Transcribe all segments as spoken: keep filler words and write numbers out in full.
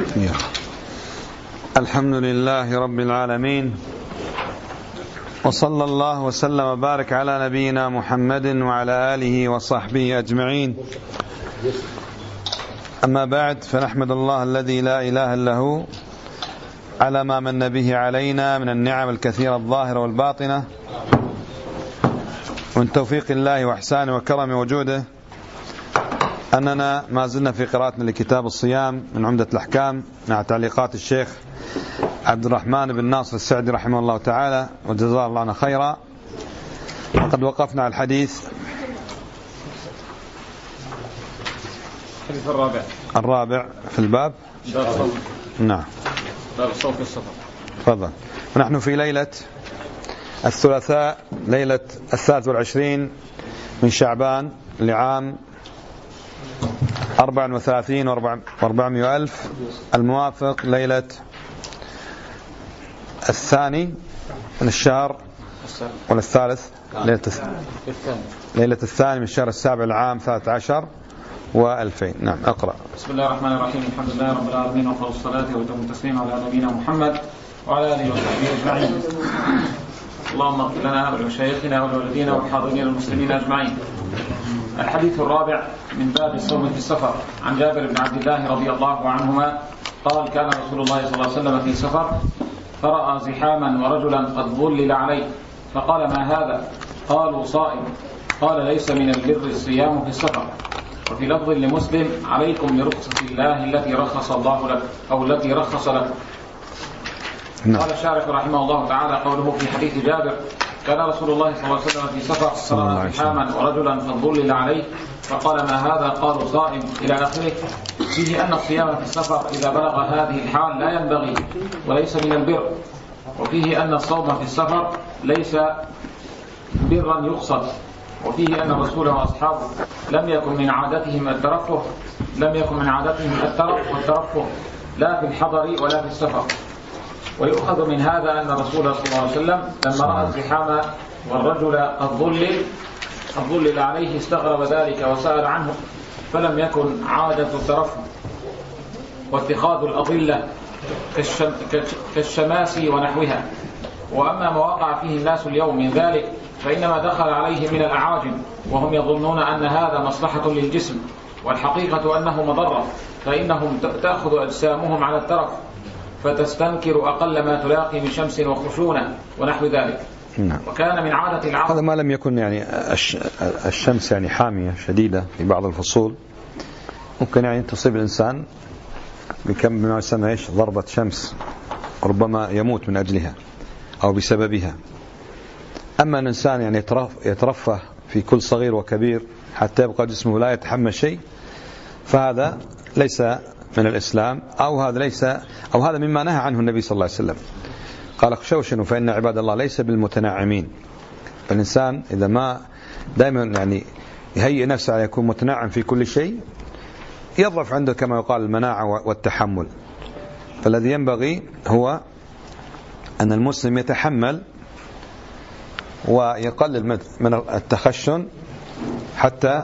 الحمد لله رب العالمين، وصلى الله وسلم وبارك على نبينا محمد وعلى آله وصحبه أجمعين. أما بعد، فنحمد الله الذي لا إله إلا هو على ما من به علينا من النعم الكثيرة الظاهرة والباطنة، ومن توفيق الله وإحسانه وكرم وجوده أننا ما زلنا في قراءتنا لكتاب الصيام من عمدة الأحكام مع تعليقات الشيخ عبد الرحمن بن ناصر السعدي رحمه الله تعالى وجزاه الله عنا خيرا. قد وقفنا على الحديث الحديث الرابع الرابع في الباب. نعم، باب الصوم في السفر. تفضل. ونحن في ليلة الثلاثاء، ليلة الثالث والعشرين من شعبان لعام أربع وثلاثين وأربعمائة ألف، الموافق ليلة الثاني من الشهر ولا الثالث ليلة ليلة الثاني من الشهر السابع العام ثلاث عشر وألفين. نعم، أقرأ. بسم الله الرحمن الرحيم. الحمد لله رب العالمين، وأفضل الصلاة وأتم التسليم على نبينا محمد وعلى آله وصحبه أجمعين. اللهم اغفر لنا ولمشايخنا ولوالدينا والحاضرين المسلمين أجمعين. الحديث الرابع من باب الصوم في السفر. عن جابر بن عبد الله رضي الله عنهما قال: كان رسول الله صلى الله عليه وسلم في سفر فرأى زحاما ورجلا قد ظلل عليه، فقال: ما هذا؟ قالوا: صائم. قال: ليس من البر الصيام في السفر. وفي لفظ لمسلم: عليكم برخصة الله التي رخص الله لك أو التي رخص لك. قال الشارح رحمه الله تعالى: قوله في حديث جابر: كان رسول الله صلى الله عليه وسلم في سفر فرأى زحاما ورجلا قد ظلل عليه، فقال: ما هذا؟ قالوا: صائم، إلى آخره. فيه أن الصيام في السفر إذا بلغ هذه الحال لا ينبغي وليس من البر. وفيه أن الصوم في السفر ليس برا يقصد. وفيه أن الرسول وأصحابه لم يكن من عادتهم الترفه لم يكن من عادتهم الترف والترفه لا في الحضر ولا في السفر. ويؤخذ من هذا أن الرسول صلى الله عليه وسلم لما رأى الزحام والرجل قد ظلل قد ظلل عليه استغرب ذلك وسأل عنه، فلم يكن عادة الترفه واتخاذ الأضلة كالشم كالشماسي ونحوها. وأما ما وقع فيه الناس اليوم من ذلك فإنما دخل عليه من الأعاجم، وهم يظنون أن هذا مصلحة للجسم، والحقيقة أنه مضرة، فإنهم تأخذ أجسامهم على الترف فتستنكر أقل ما تلاقي من شمس وخشونة ونحو ذلك. نعم. وكان من عادة العرب هذا ما لم يكن يعني الشمس يعني حامية شديدة في بعض الفصول، ممكن يعني تصيب الإنسان بكم ما يسمى ايش ضربة شمس، ربما يموت من أجلها أو بسببها. أما الإنسان يعني يترفه في كل صغير وكبير حتى يبقى جسمه لا يتحمل شيء، فهذا ليس من الإسلام، أو هذا ليس أو هذا مما نهى عنه النبي صلى الله عليه وسلم. قال: اخشوشنوا فإن عباد الله ليس بالمتناعمين. فالإنسان إذا ما دائما يعني يهيئ نفسه على يكون متناعم في كل شيء يضعف عنده كما يقال المناعة والتحمل. فالذي ينبغي هو أن المسلم يتحمل ويقلل من التخشن حتى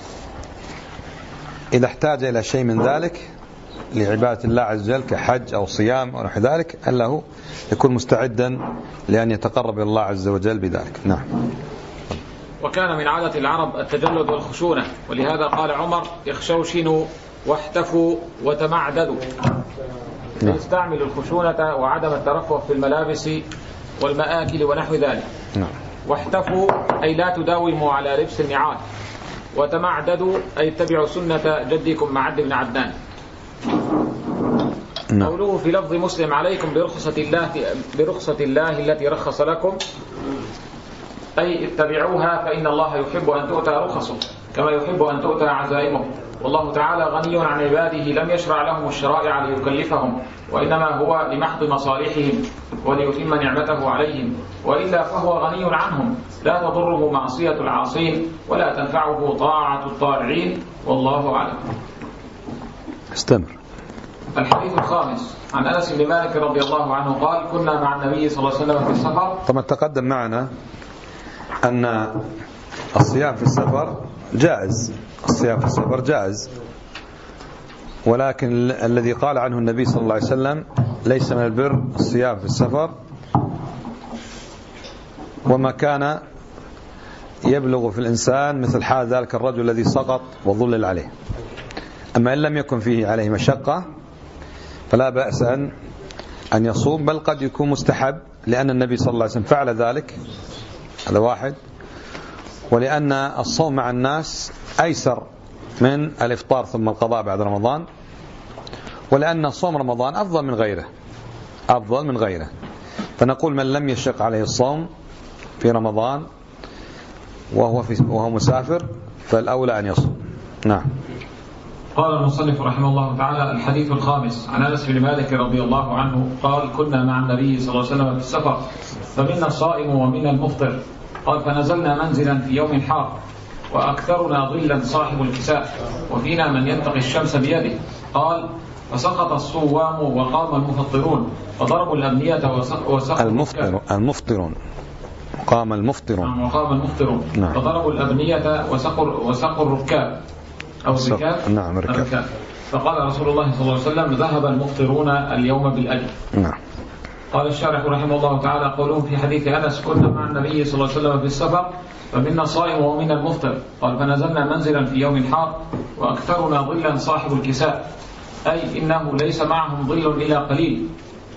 إذا احتاج إلى شيء من ذلك لعبادة الله عز وجل كحج أو صيام أو نحو ذلك أنه يكون مستعدا لأن يتقرب إلى الله عز وجل بذلك. نعم. وكان من عادة العرب التجلد والخشونة، ولهذا قال عمر: اخشوشنوا واحتفوا وتمعددوا. يستعمل الخشونة وعدم الترفه في الملابس والمآكل ونحو ذلك. نعم. واحتفوا أي لا تداوموا على لبس النعال. وتمعددوا أي اتبعوا سنة جدكم معد بن عدنان. نعم. قوله في لفظ مسلم: عليكم برخصة الله برخصة الله التي رخص لكم، أي اتبعوها فإن الله يحب أن تؤتى رخصه كما يحب أن تؤتى عزائمه. والله تعالى غني عن عباده، لم يشرع لهم الشرائع ليكلفهم، وإنما هو لمحض مصالحهم وليتم نعمته عليهم، وإلا فهو غني عنهم، لا تضره معصية العاصين ولا تنفعه طاعة الطاعين، والله أعلم. استمر. الحديث الخامس. عن أنس بن مالك رضي الله عنه قال: كنا مع النبي صلى الله عليه وسلم في السفر. طبعا تقدم معنا أن الصيام في السفر جائز، الصيام في السفر جائز، ولكن الذي قال عنه النبي صلى الله عليه وسلم ليس من البر الصيام في السفر، وما كان يبلغ في الإنسان مثل حال ذلك الرجل الذي سقط وظلل عليه. أما إن لم يكن فيه عليه مشقة فلا بأس أن أن يصوم، بل قد يكون مستحب، لأن النبي صلى الله عليه وسلم فعل ذلك، هذا واحد، ولأن الصوم مع الناس أيسر من الإفطار ثم القضاء بعد رمضان، ولأن صوم رمضان أفضل من غيره أفضل من غيره فنقول من لم يشق عليه الصوم في رمضان وهو, في وهو مسافر فالأولى أن يصوم. نعم. قال المصنف رحمه الله تعالى: الحديث الخامس عن أنس بن مالك رضي الله عنه قال: كنا مع النبي صلى الله عليه وسلم في السفر فمنا الصائم ومنا المفطر، قال: فنزلنا منزلا في يوم حار وأكثرنا ظلا صاحب الكساء وفينا من ينتقي الشمس بيده، قال: فسقط الصوام وقام المفطرون فضربوا الأبنية وسقوا المفطر المفطرون قام المفطرون وقام المفطرون نعم. فضربوا الأبنية وسقوا وسقوا الركاب أو الركاب نعم الركاب. فقال رسول الله صلى الله عليه وسلم: ذهب المفطرون اليوم بالأجر. نعم. قال الشارح رحمه الله تعالى: قولهم في حديث أنس: كنا مع النبي صلى الله عليه وسلم في السفر فمنا الصائم ومنا المفطر، قال: فنزلنا منزلا في يوم حار وأكثرنا ظلا صاحب الكساء، أي إنه ليس معهم ظل إلا قليل،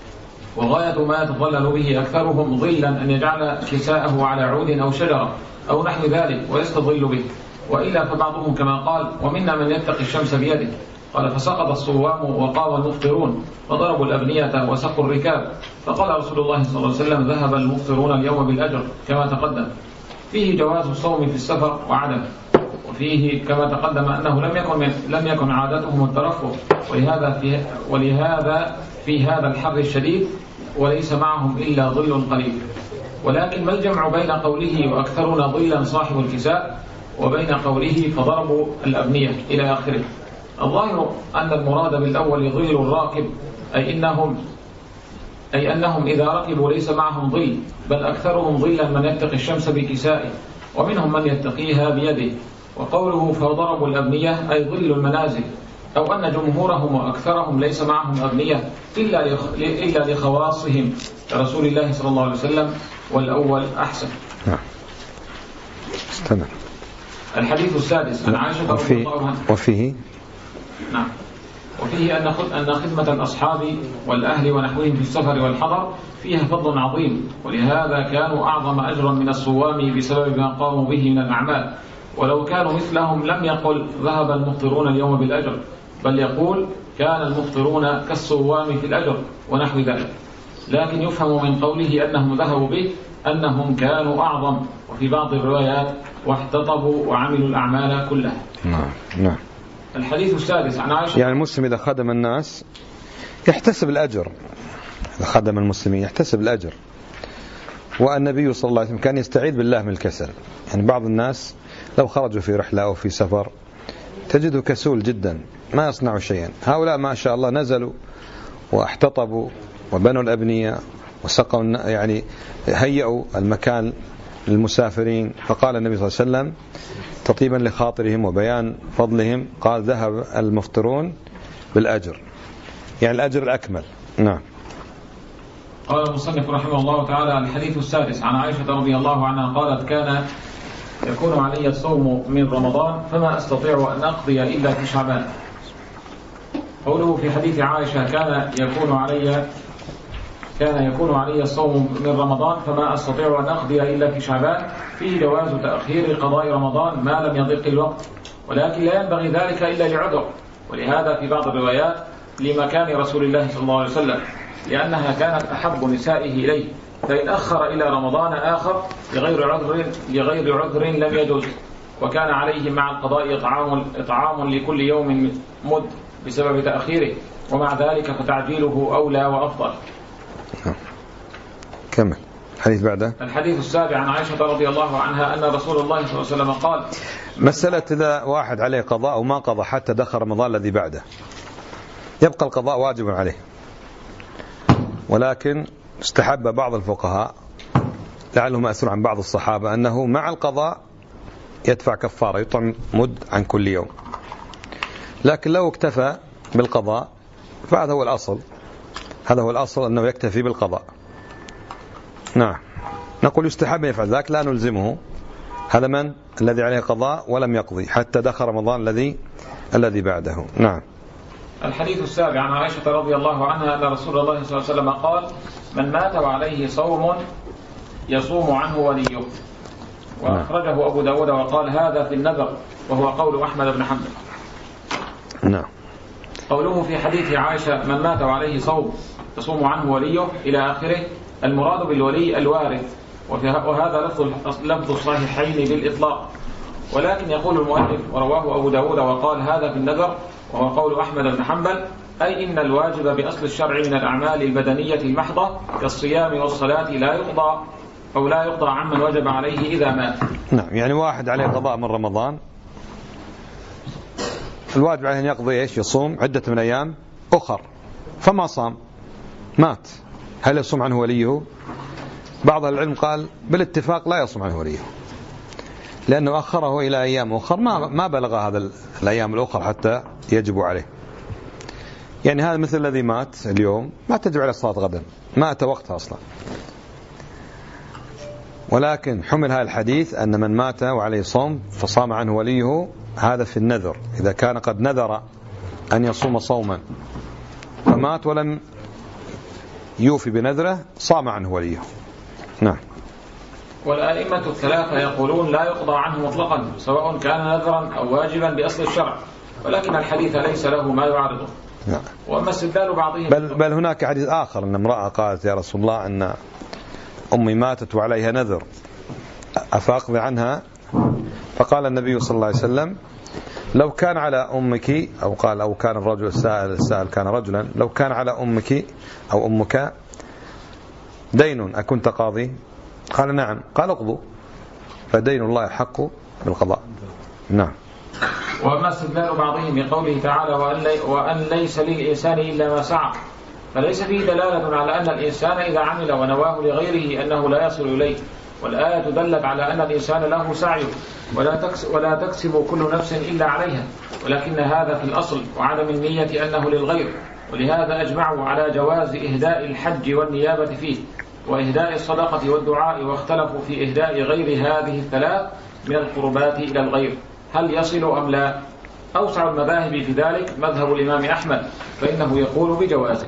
وغاية ما يتظلل به أكثرهم ظلا أن يجعل كساءه على عود أو شجرة أو نحو ذلك ويستظل به، وإلا فبعضهم كما قال: ومنا من يتقي الشمس بيده. قال: فسقط الصوام وقام المفطرون فضربوا الأبنية وسقوا الركاب، فقال رسول الله صلى الله عليه وسلم: ذهب المفطرون اليوم بالأجر، كما تقدم. فيه جواز الصوم في السفر وعدم، وفيه كما تقدم أنه لم يكن لم يكن عادتهم الترفه، ولهذا في ولهذا في هذا الحر الشديد وليس معهم إلا ظل قليل. ولكن ما الجمع بين قوله وأكثرنا ظلا صاحب الكساء وبين قوله فضربوا الأبنية إلى آخره؟ الظاهر أن المراد بالأول ظل الراكب، أي إنهم أي أنهم إذا ركبوا ليس معهم ظل، بل أكثرهم ظلا من يتقي الشمس بكسائه، ومنهم من يتقيها بيده. وقوله فضربوا الأبنية أي ظل المنازل، أو أن جمهورهم وأكثرهم ليس معهم أبنية إلا إلا لخواصهم كرسول الله صلى الله عليه وسلم، والأول أحسن. نعم. استمع. الحديث السادس عن عائشة رضي الله عنها. وفيه نعم. وفيه أن أن خدمة الأصحاب والأهل ونحوهم في السفر والحضر فيها فضل عظيم، ولهذا كانوا أعظم أجرا من الصوام بسبب ما قاموا به من الأعمال. ولو كانوا مثلهم لم يقل ذهب المفطرون اليوم بالأجر، بل يقول كان المفطرون كالصوام في الأجر ونحو ذلك. لكن يفهم من قوله أنهم ذهبوا به أنهم كانوا أعظم، وفي بعض الروايات واحتطبوا وعملوا الأعمال كلها. نعم نعم. الحديث السادس عن عائشة. يعني المسلم إذا خدم الناس يحتسب الأجر، إذا خدم المسلمين يحتسب الأجر. والنبي صلى الله عليه وسلم كان يستعيذ بالله من الكسل. يعني بعض الناس لو خرجوا في رحلة أو في سفر تجده كسول جدا ما يصنعوا شيئا. هؤلاء ما شاء الله نزلوا واحتطبوا وبنوا الأبنية وسقوا، يعني هيئوا المكان للمسافرين. فقال النبي صلى الله عليه وسلم تطيبا لخاطرهم وبيان فضلهم، قال ذهب المفطرون بالأجر، يعني الأجر الأكمل. نعم. قال المصنف رحمه الله تعالى: الحديث السادس عن عائشة رضي الله عنها قالت: كان يكون علي الصوم من رمضان فما أستطيع أن أقضي إلا في شعبان. قوله في حديث عائشة كان يكون علي كان يكون علي الصوم من رمضان فما أستطيع أن أقضي إلا في شعبان، فيه جواز تأخير قضاء رمضان ما لم يضيق الوقت، ولكن لا ينبغي ذلك إلا لعذر. ولهذا في بعض الروايات لمكان رسول الله صلى الله عليه وسلم، لأنها كانت أحب نسائه إليه، فإن أخر إلى رمضان آخر لغير عذر لغير عذر لم يجوز، وكان عليه مع القضاء إطعام إطعام لكل يوم مد بسبب تأخيره، ومع ذلك فتعجيله أولى وأفضل. كمل الحديث بعده. الحديث السابع عن عائشة رضي الله عنها أن رسول الله صلى الله عليه وسلم قال: مسألة إذا واحد عليه قضاء وما قضى حتى دخل رمضان الذي بعده يبقى القضاء واجب عليه، ولكن استحب بعض الفقهاء لعله مأثور عن بعض الصحابة أنه مع القضاء يدفع كفارة، يطعم مد عن كل يوم. لكن لو اكتفى بالقضاء فهذا هو الأصل، هذا هو الأصل أنه يكتفي بالقضاء. نعم. نقول يستحب يفعل ذلك، لا نلزمه. هذا من الذي عليه قضاء ولم يقضي حتى دخل رمضان الذي الذي بعده. نعم. الحديث السابع عن عائشة رضي الله عنها أن رسول الله صلى الله عليه وسلم قال: من مات وعليه صوم يصوم عنه وليه. وأخرجه أبو داود وقال هذا في النذر، وهو قول أحمد بن حنبل. نعم. قوله في حديث عائشة: من مات وعليه صوم يصوم عنه وليه إلى آخره، المراد بالولي الوارث، وهذا لفظ لفظ الصحيحين بالإطلاق. ولكن يقول المؤلف: ورواه أبو داود وقال هذا في النذر، وهو قول أحمد بن حنبل، أي إن الواجب بأصل الشرع من الأعمال البدنية المحضة كالصيام والصلاة لا يقضى أو لا يقضى عمن وجب عليه إذا مات. نعم. يعني واحد عليه قضاء من رمضان، الواجب عليه أن يقضي إيش؟ يصوم عدة من أيام أخر، فما صام مات، هل يصوم عنه وليه؟ بعض العلم قال بالاتفاق لا يصوم عنه وليه، لأنه أخره إلى أيام أخر ما ما بلغ هذا الأيام الأخر حتى يجب عليه. يعني هذا مثل الذي مات اليوم ما تجب عليه الصلاة غدا، ما أتى وقتها أصلا. ولكن حمل هذا الحديث أن من مات وعليه صوم فصام عنه وليه، هذا في النذر، إذا كان قد نذر أن يصوم صوما فمات ولم يوفي بنذره صام عنه وليه. نعم. والأئمة الثلاثة يقولون لا يقضى عنه مطلقا سواء كان نذرا أو واجبا بأصل الشرع، ولكن الحديث ليس له ما يعارضه. نعم. وأما استدلال بعضهم بل, بل هناك حديث آخر أن امرأة قالت يا رسول الله أن أمي ماتت وعليها نذر أفأقضي عنها؟ فقال النبي صلى الله عليه وسلم: لو كان على أمك، أو قال أو كان الرجل السائل السائل كان رجلا، لو كان على أمك أو أمك دين أكنت قاضي؟ قال نعم. قال اقضوا، فدين الله حق بالقضاء. نعم. وأما استدلال بعضهم بقوله تعالى: وأن, لي وأن ليس للإنسان إلا ما سعى، فليس فيه دلالة على أن الإنسان إذا عمل ونواه لغيره أنه لا يصل إليه، والآية دلت على أن الإنسان له سعي ولا ولا تكسب كل نفس إلا عليها، ولكن هذا في الأصل وعدم النية أنه للغير، ولهذا أجمعوا على جواز إهداء الحج والنيابة فيه وإهداء الصدقة والدعاء، واختلفوا في إهداء غير هذه الثلاث من القربات إلى الغير هل يصل أم لا. أوسع المذاهب في ذلك مذهب الإمام أحمد، فإنه يقول بجوازه.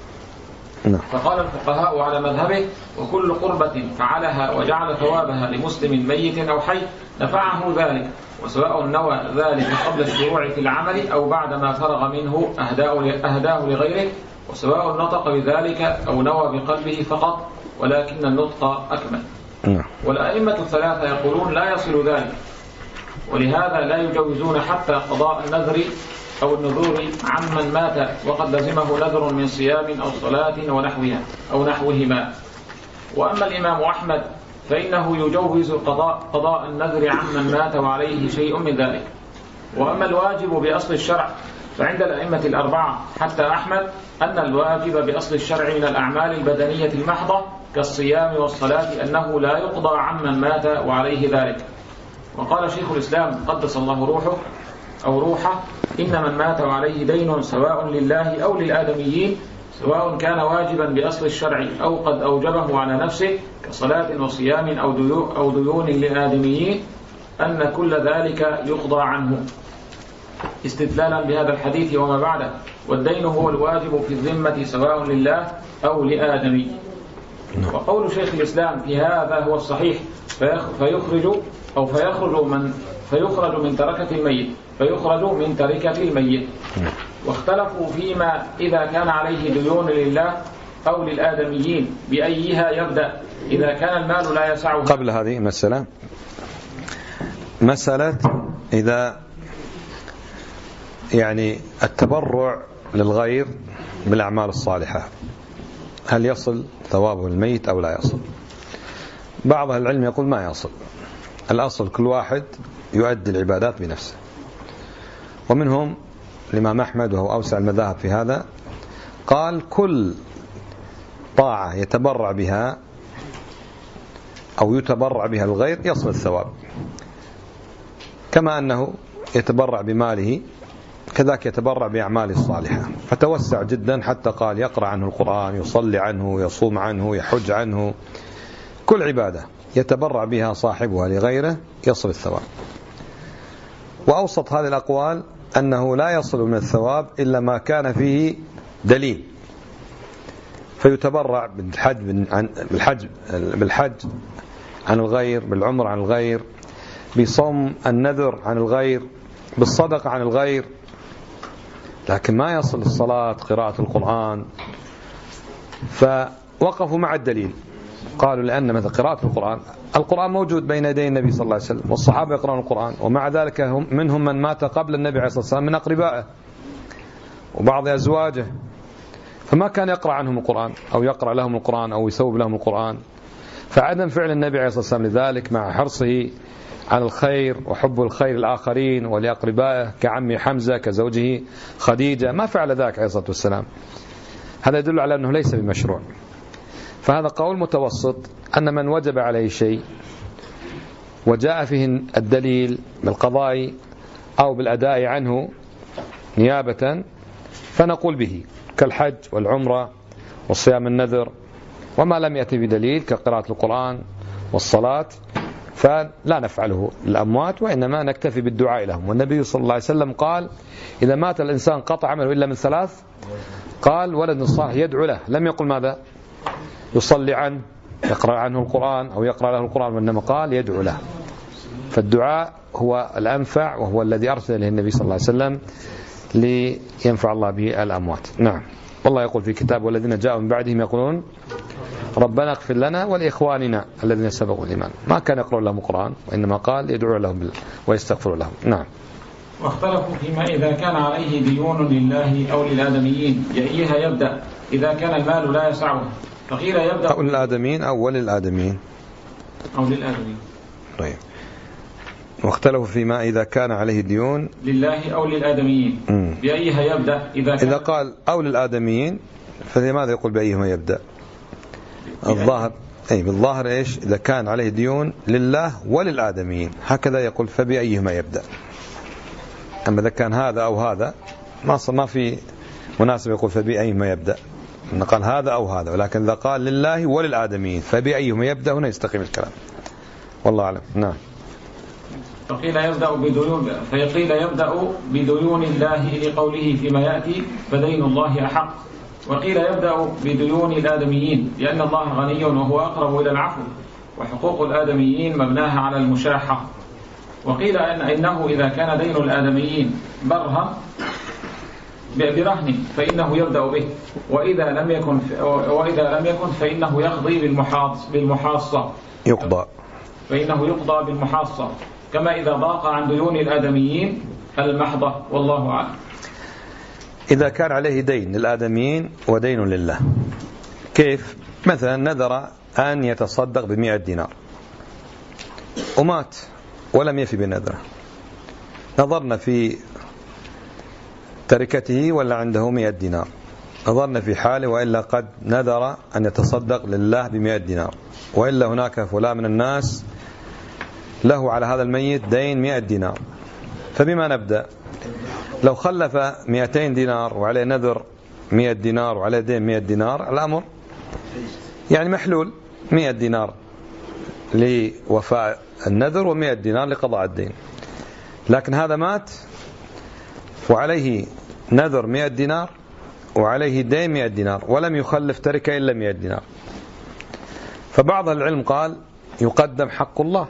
فقال الفقهاء على مذهبه: وكل قربة فعلها وجعل ثوابها لمسلم ميت أو حي نفعه ذلك، وسواء نوى ذلك قبل الشروع في العمل أو بعدما فرغ منه أهداه لغيره، وسواء نطق بذلك أو نوى بقلبه فقط، ولكن النطق أكمل. والأئمة الثلاثة يقولون لا يصل ذلك، ولهذا لا يجوزون حتى قضاء النذر أو النذور عمن مات وقد لزمه نذر من صيام أو صلاة ونحوها أو نحوهما. وأما الإمام أحمد فإنه يجوز قضاء قضاء النذر عمن مات وعليه شيء من ذلك. وأما الواجب بأصل الشرع فعند الأئمة الأربعة حتى أحمد أن الواجب بأصل الشرع من الأعمال البدنية المحضة كالصيام والصلاة أنه لا يقضى عمن مات وعليه ذلك. وقال شيخ الإسلام قدس الله روحه أو روحه: إن من مات وعليه دين سواء لله أو للآدميين، سواء كان واجبا بأصل الشرع أو قد أوجبه على نفسه كصلاة وصيام أو ديون للآدميين، أن كل ذلك يقضى عنه، استدلالا بهذا الحديث وما بعده: والدين هو الواجب في الذمة سواء لله أو لآدمي. وقول شيخ الإسلام في هذا هو الصحيح، فيخرج أو فيخرج من فيخرج من تركة الميت فيخرج من تركة الميت. واختلفوا فيما إذا كان عليه ديون لله أو للآدميين بأيها يبدأ إذا كان المال لا يسعه. قبل هذه مسألة مسألة إذا يعني التبرع للغير بالأعمال الصالحة هل يصل ثوابه الميت أو لا يصل؟ بعض أهل العلم يقول ما يصل، الأصل كل واحد يؤدي العبادات بنفسه. ومنهم الإمام أحمد وهو أوسع المذاهب في هذا، قال كل طاعة يتبرع بها أو يتبرع بها الغير يصل الثواب، كما أنه يتبرع بماله كذلك يتبرع بأعماله الصالحة، فتوسع جدا حتى قال يقرأ عنه القرآن، يصلي عنه، يصوم عنه، يحج عنه، كل عبادة يتبرع بها صاحبها لغيره يصل الثواب. وأوسط هذه الأقوال أنه لا يصل من الثواب إلا ما كان فيه دليل، فيتبرع بالحج بالحج بالحج عن الغير، بالعمر عن الغير، بصوم النذر عن الغير، بالصدقة عن الغير، لكن ما يصل الصلاة، قراءة القرآن. فوقفوا مع الدليل، قالوا لأن مثل قراءة القرآن، القرآن موجود بين يدي النبي صلى الله عليه وسلم، والصحابة يقرأون القرآن، ومع ذلك هم منهم من مات قبل النبي عليه الصلاة والسلام من أقربائه وبعض أزواجه، فما كان يقرأ عنهم القرآن أو يقرأ لهم القرآن أو يسوب لهم القرآن. فعدم فعل النبي عليه الصلاة والسلام لذلك مع حرصه على الخير وحب الخير الآخرين ولأقربائه كعمي حمزة كزوجه خديجة، ما فعل ذلك عليه الصلاة والسلام. هذا يدل على أنه ليس بمشروع. فهذا قول متوسط، أن من وجب عليه شيء وجاء فيه الدليل بالقضاء أو بالأداء عنه نيابة فنقول به، كالحج والعمرة والصيام النذر. وما لم يأتي بدليل كقراءة القرآن والصلاة فلا نفعله للأموات، وإنما نكتفي بالدعاء لهم. والنبي صلى الله عليه وسلم قال إذا مات الإنسان قطع عمله إلا من ثلاث، قال ولد صالح يدعو له، لم يقل ماذا؟ يصلي عنه، يقرأ عنه القرآن أو يقرأ له القرآن، وإنما قال يدعو له. فالدعاء هو الأنفع، وهو الذي أرسل له النبي صلى الله عليه وسلم لينفع الله به الأموات. نعم. والله يقول في كتاب والذين جاءوا من بعدهم يقولون ربنا اغفر لنا ولإخواننا الذين سبقوا الإيمان، ما كان يقرأ لهم القرآن، وإنما قال يدعو لهم ويستغفر لهم. نعم. واختلفوا فيما إذا كان عليه ديون لله أو للآدميين بأيها يبدأ إذا كان المال لا يسعه، فقيل يبدأ أو للآدميين أو وللآدميين أو للآدميين. طيب. واختلفوا فيما إذا كان عليه ديون لله أو للآدميين م. بأيها يبدأ إذا كان إذا قال أو للآدميين فلماذا يقول بأيهما يبدأ؟ الظاهر أي بالظاهر إيش؟ إذا كان عليه ديون لله وللآدميين هكذا يقول فبأيهما يبدأ. أما إذا كان هذا أو هذا ما ما في مناسبة يقول فبأيهما يبدأ، قال هذا أو هذا، ولكن إذا قال لله وللآدميين فبأيهما يبدأ هنا يستقيم الكلام. والله أعلم. نعم. فقيل يبدأ بديون فيقيل يبدأ بديون الله لقوله فيما يأتي فدين الله أحق، وقيل يبدأ بديون الآدميين لأن الله غني وهو أقرب إلى العفو، وحقوق الآدميين مبناها على المشاحة. وقيل أن إنه إذا كان دين الآدميين برهن برهن فإنه يبدأ به، وإذا لم يكن وإذا لم يكن فإنه يقضي بالمحاص بالمحاصة يقضى فإنه يقضى بالمحاصة، كما إذا ضاق عن ديون الآدميين المحضة. والله أعلم. إذا كان عليه دين للآدميين ودين لله، كيف؟ مثلا نذر أن يتصدق بمئة دينار ومات ولم يفي بنذره، نظرنا في تركته ولا عنده مئة دينار، نظرنا في حاله وإلا قد نذر أن يتصدق لله بمئة دينار، وإلا هناك فلان من الناس له على هذا الميت دين مئة دينار، فبما نبدأ؟ لو خلف مئتين دينار وعليه نذر مئة دينار وعليه دين مئة دينار، الأمر يعني محلول، مئة دينار لوفاء النذر ومئة دينار لقضاء الدين. لكن هذا مات وعليه نذر مئة دينار وعليه دين مئة دينار ولم يخلف تركة إلا مئة دينار، فبعض العلم قال يقدم حق الله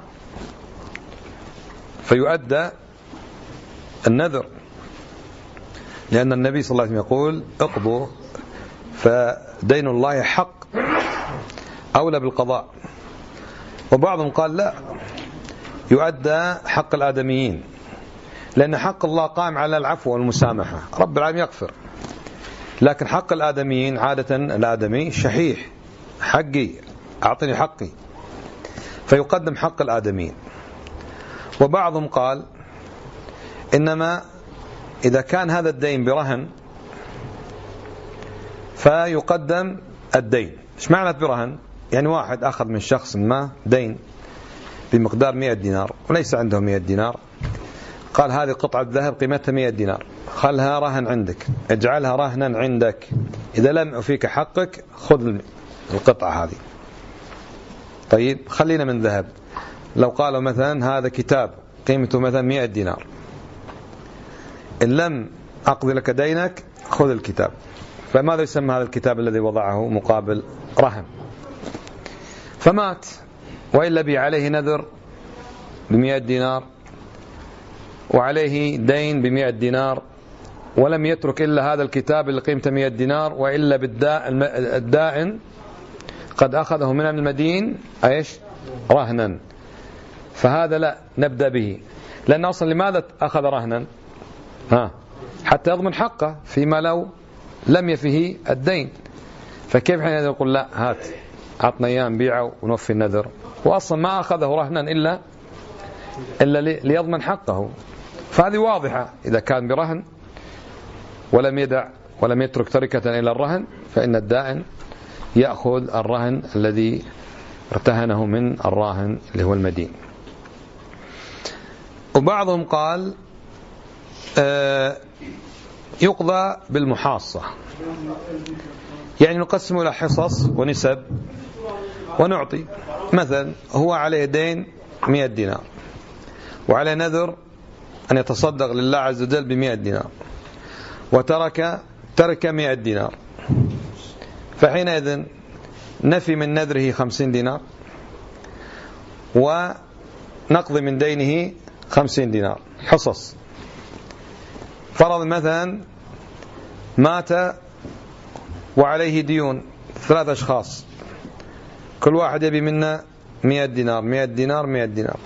فيؤدى النذر، لأن النبي صلى الله عليه وسلم يقول اقضوا فدين الله حق أولى بالقضاء. وبعضهم قال لا، يؤدى حق الآدميين، لأن حق الله قائم على العفو والمسامحة، رب العالمين يغفر، لكن حق الآدميين عادة الآدمي شحيح، حقي أعطني حقي، فيقدم حق الآدميين. وبعضهم قال إنما إذا كان هذا الدين برهن فيقدم الدين. إيش معنى برهن؟ يعني واحد أخذ من شخص ما دين بمقدار مئة دينار وليس عنده مئة دينار، قال هذه قطعة ذهب قيمتها مئة دينار، خلها رهن عندك، اجعلها رهنا عندك، إذا لم أفيك حقك خذ القطعة هذه. طيب خلينا من ذهب، لو قالوا مثلا هذا كتاب قيمته مثلا مئة دينار، إن لم أقضي لك دينك خذ الكتاب. فماذا يسمى هذا الكتاب الذي وضعه مقابل رهن؟ فمات وإلا بي عليه نذر بمئة دينار وعليه دين بمئة دينار، ولم يترك إلا هذا الكتاب اللي قيمته مئة دينار، وإلا بالدائن قد أخذه من المدين ايش رهنا، فهذا لا نبدأ به، لأن أصلا لماذا أخذ رهنا؟ ها حتى يضمن حقه فيما لو لم يفيه الدين. فكيف حين يقول لا هات عطنا اياه نبيعه ونوفي النذر، وأصلا ما أخذه رهنا إلا إلا ليضمن حقه. فهذه واضحة، إذا كان برهن ولم يدع ولم يترك تركة إلى الرهن فإن الدائن يأخذ الرهن الذي ارتهنه من الراهن اللي هو المدين. وبعضهم قال آه يقضى بالمحاصة، يعني نقسم إلى حصص ونسب ونعطي. مثلا هو عليه دين مئة دينار وعليه نذر أن يتصدق لله عز وجل بمئة دينار، وترك ترك مئة دينار، فحينئذ نفي من نذره خمسين دينار ونقضي من دينه خمسين دينار حصص. فرض مثلا مات وعليه ديون ثلاث أشخاص، كل واحد يبي منا مئة دينار مئة دينار مئة دينار،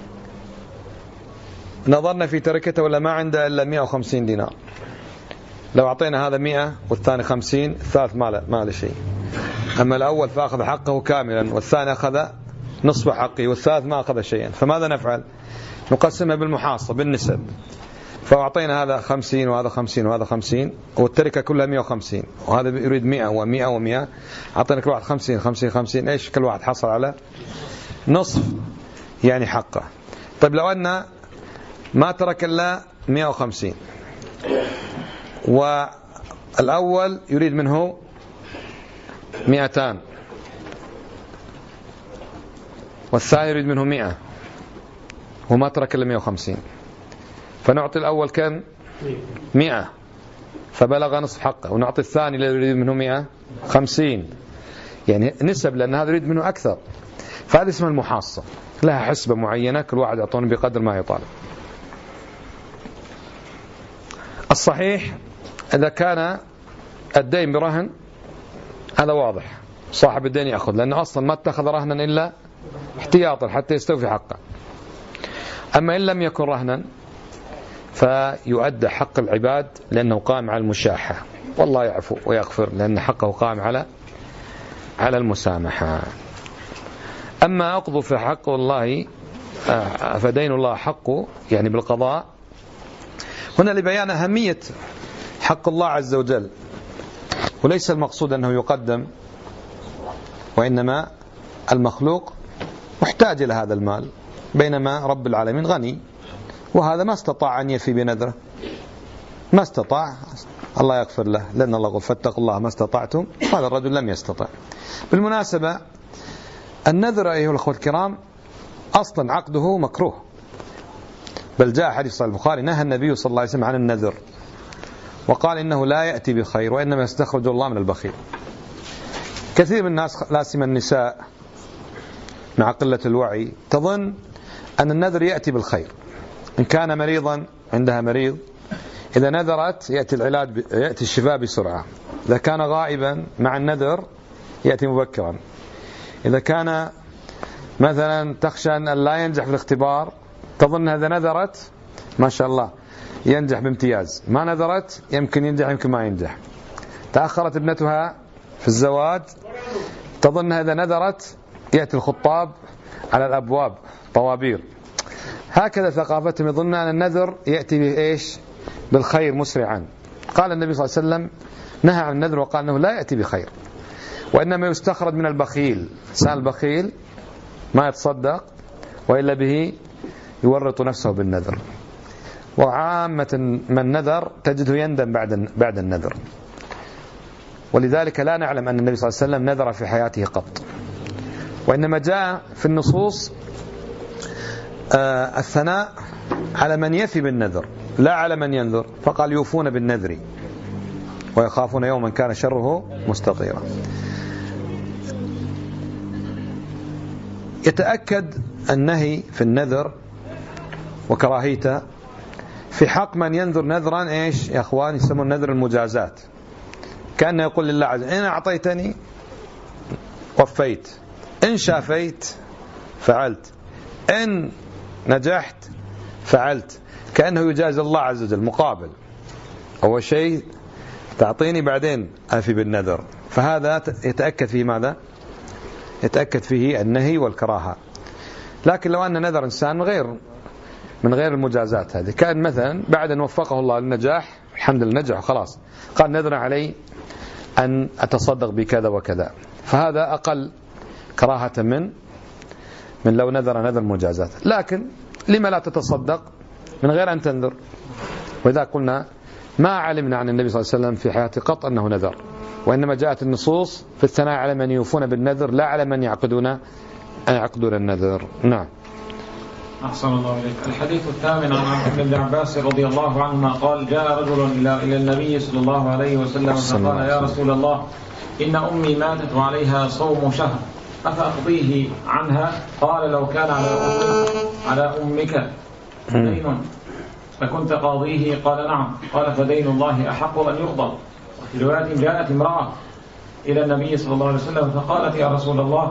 نظرنا في تركته ولا ما عنده إلا مئة وخمسين دينار، لو أعطينا هذا مئة والثاني خمسين الثالث ما له ما له شيء. أما الأول فأخذ حقه كاملا والثاني أخذ نصف حقه والثالث ما أخذ شيئا، فماذا نفعل؟ نقسمها بالمحاصة بالنسب، فأعطينا هذا خمسين وهذا خمسين وهذا خمسين والتركة كلها مئة وخمسين، وهذا يريد مئة ومئة ومئة، أعطينا كل واحد خمسين خمسين خمسين، إيش كل واحد حصل على نصف يعني حقه. طيب لو أن ما ترك إلا مئة وخمسين والأول يريد منه مئتان والثاني يريد منه مئة وما ترك إلا مئة وخمسين، فنعطي الأول كم مئة فبلغ نصف حقه، ونعطي الثاني الذي يريد منه مئة خمسين، يعني نسب لأن هذا يريد منه أكثر. فهذا اسمه المحاصة، لها حسبة معينة كل واحد يعطون بقدر ما يطالب. الصحيح إذا كان الدين برهن هذا واضح، صاحب الدين يأخذ، لأنه أصلا ما اتخذ رهنا إلا احتياطا حتى يستوفي حقه. أما إن لم يكن رهنا فيؤدى حق العباد لأنه قام على المشاحة، والله يعفو ويغفر لأن حقه قام على على المسامحة. أما أقضوا في حق الله فدين الله حقه يعني بالقضاء، هنا لبيان أهمية حق الله عز وجل، وليس المقصود أنه يقدم، وإنما المخلوق محتاج إلى هذا المال، بينما رب العالمين غني، وهذا ما استطاع أن يفي بنذره، ما استطاع، الله يغفر له، لأن الله قال فاتقوا الله ما استطعتم، هذا الرجل لم يستطع. بالمناسبة النذر أيها الأخوة الكرام أصلا عقده مكروه، بل جاء حديث صحيح البخاري نهى النبي صلى الله عليه وسلم عن النذر وقال إنه لا يأتي بخير وإنما يستخرج الله من البخيل. كثير من الناس لا سيما النساء مع قلة الوعي تظن أن النذر يأتي بالخير، إن كان مريضا عندها مريض إذا نذرت يأتي العلاج يأتي الشفاء بسرعة، إذا كان غائبا مع النذر يأتي مبكرا، إذا كان مثلا تخشى أن لا ينجح في الاختبار تظن هذا نذرت ما شاء الله ينجح بامتياز، ما نذرت يمكن ينجح يمكن ما ينجح، تأخرت ابنتها في الزواج تظن هذا نذرت يأتي الخطاب على الأبواب طوابير. هكذا ثقافتهم يظن أن النذر يأتي بإيش بالخير مسرعا. قال النبي صلى الله عليه وسلم نهى عن النذر وقال أنه لا يأتي بخير، وإنما يستخرج من البخيل، إنسان البخيل ما يتصدق وإلا به يورط نفسه بالنذر. وعامة من نذر تجده يندم بعد بعد النذر، ولذلك لا نعلم أن النبي صلى الله عليه وسلم نذر في حياته قط، وإنما جاء في النصوص آه الثناء على من يفي بالنذر لا على من ينذر، فقال يوفون بالنذر ويخافون يوما كان شره مستطيرا. يتأكد النهي في النذر وكراهيته في حق من ينذر نذرا ايش يا اخوان يسمون نذر المجازات، كأنه يقول لله عز وجل إن أعطيتني وفيت، إن شافيت فعلت، إن نجحت فعلت، كأنه يجازي الله عز وجل مقابل أول شيء تعطيني بعدين أفي بالنذر. فهذا يتأكد فيه ماذا؟ يتأكد فيه النهي والكراهة. لكن لو أن نذر إنسان من غير من غير المجازات هذه، كان مثلا بعد أن وفقه الله للنجاح الحمد لله نجح وخلاص، قال نذر علي أن أتصدق بكذا وكذا، فهذا أقل كراهة من من لو نذر نذر مجازات. لكن لما لا تتصدق من غير أن تنذر؟ وإذا قلنا ما علمنا عن النبي صلى الله عليه وسلم في حياته قط أنه نذر، وإنما جاءت النصوص في الثناء على من يوفون بالنذر لا على من يعقدون يعقدون النذر. نعم. أحسن الله إليك. الحديث الثامن عن ابن عباس رضي الله عنهما قال جاء رجل إلى النبي صلى الله عليه وسلم فقال يا رسول الله إن أمي ماتت وعليها صوم شهر أفأقضيه عنها؟ قال لو كان على أمك على أمك دين فكنت قاضيه؟ قال نعم. قال فدين الله أحق أن يقضى. وفي رواية جاءت امرأة إلى النبي صلى الله عليه وسلم فقالت يا رسول الله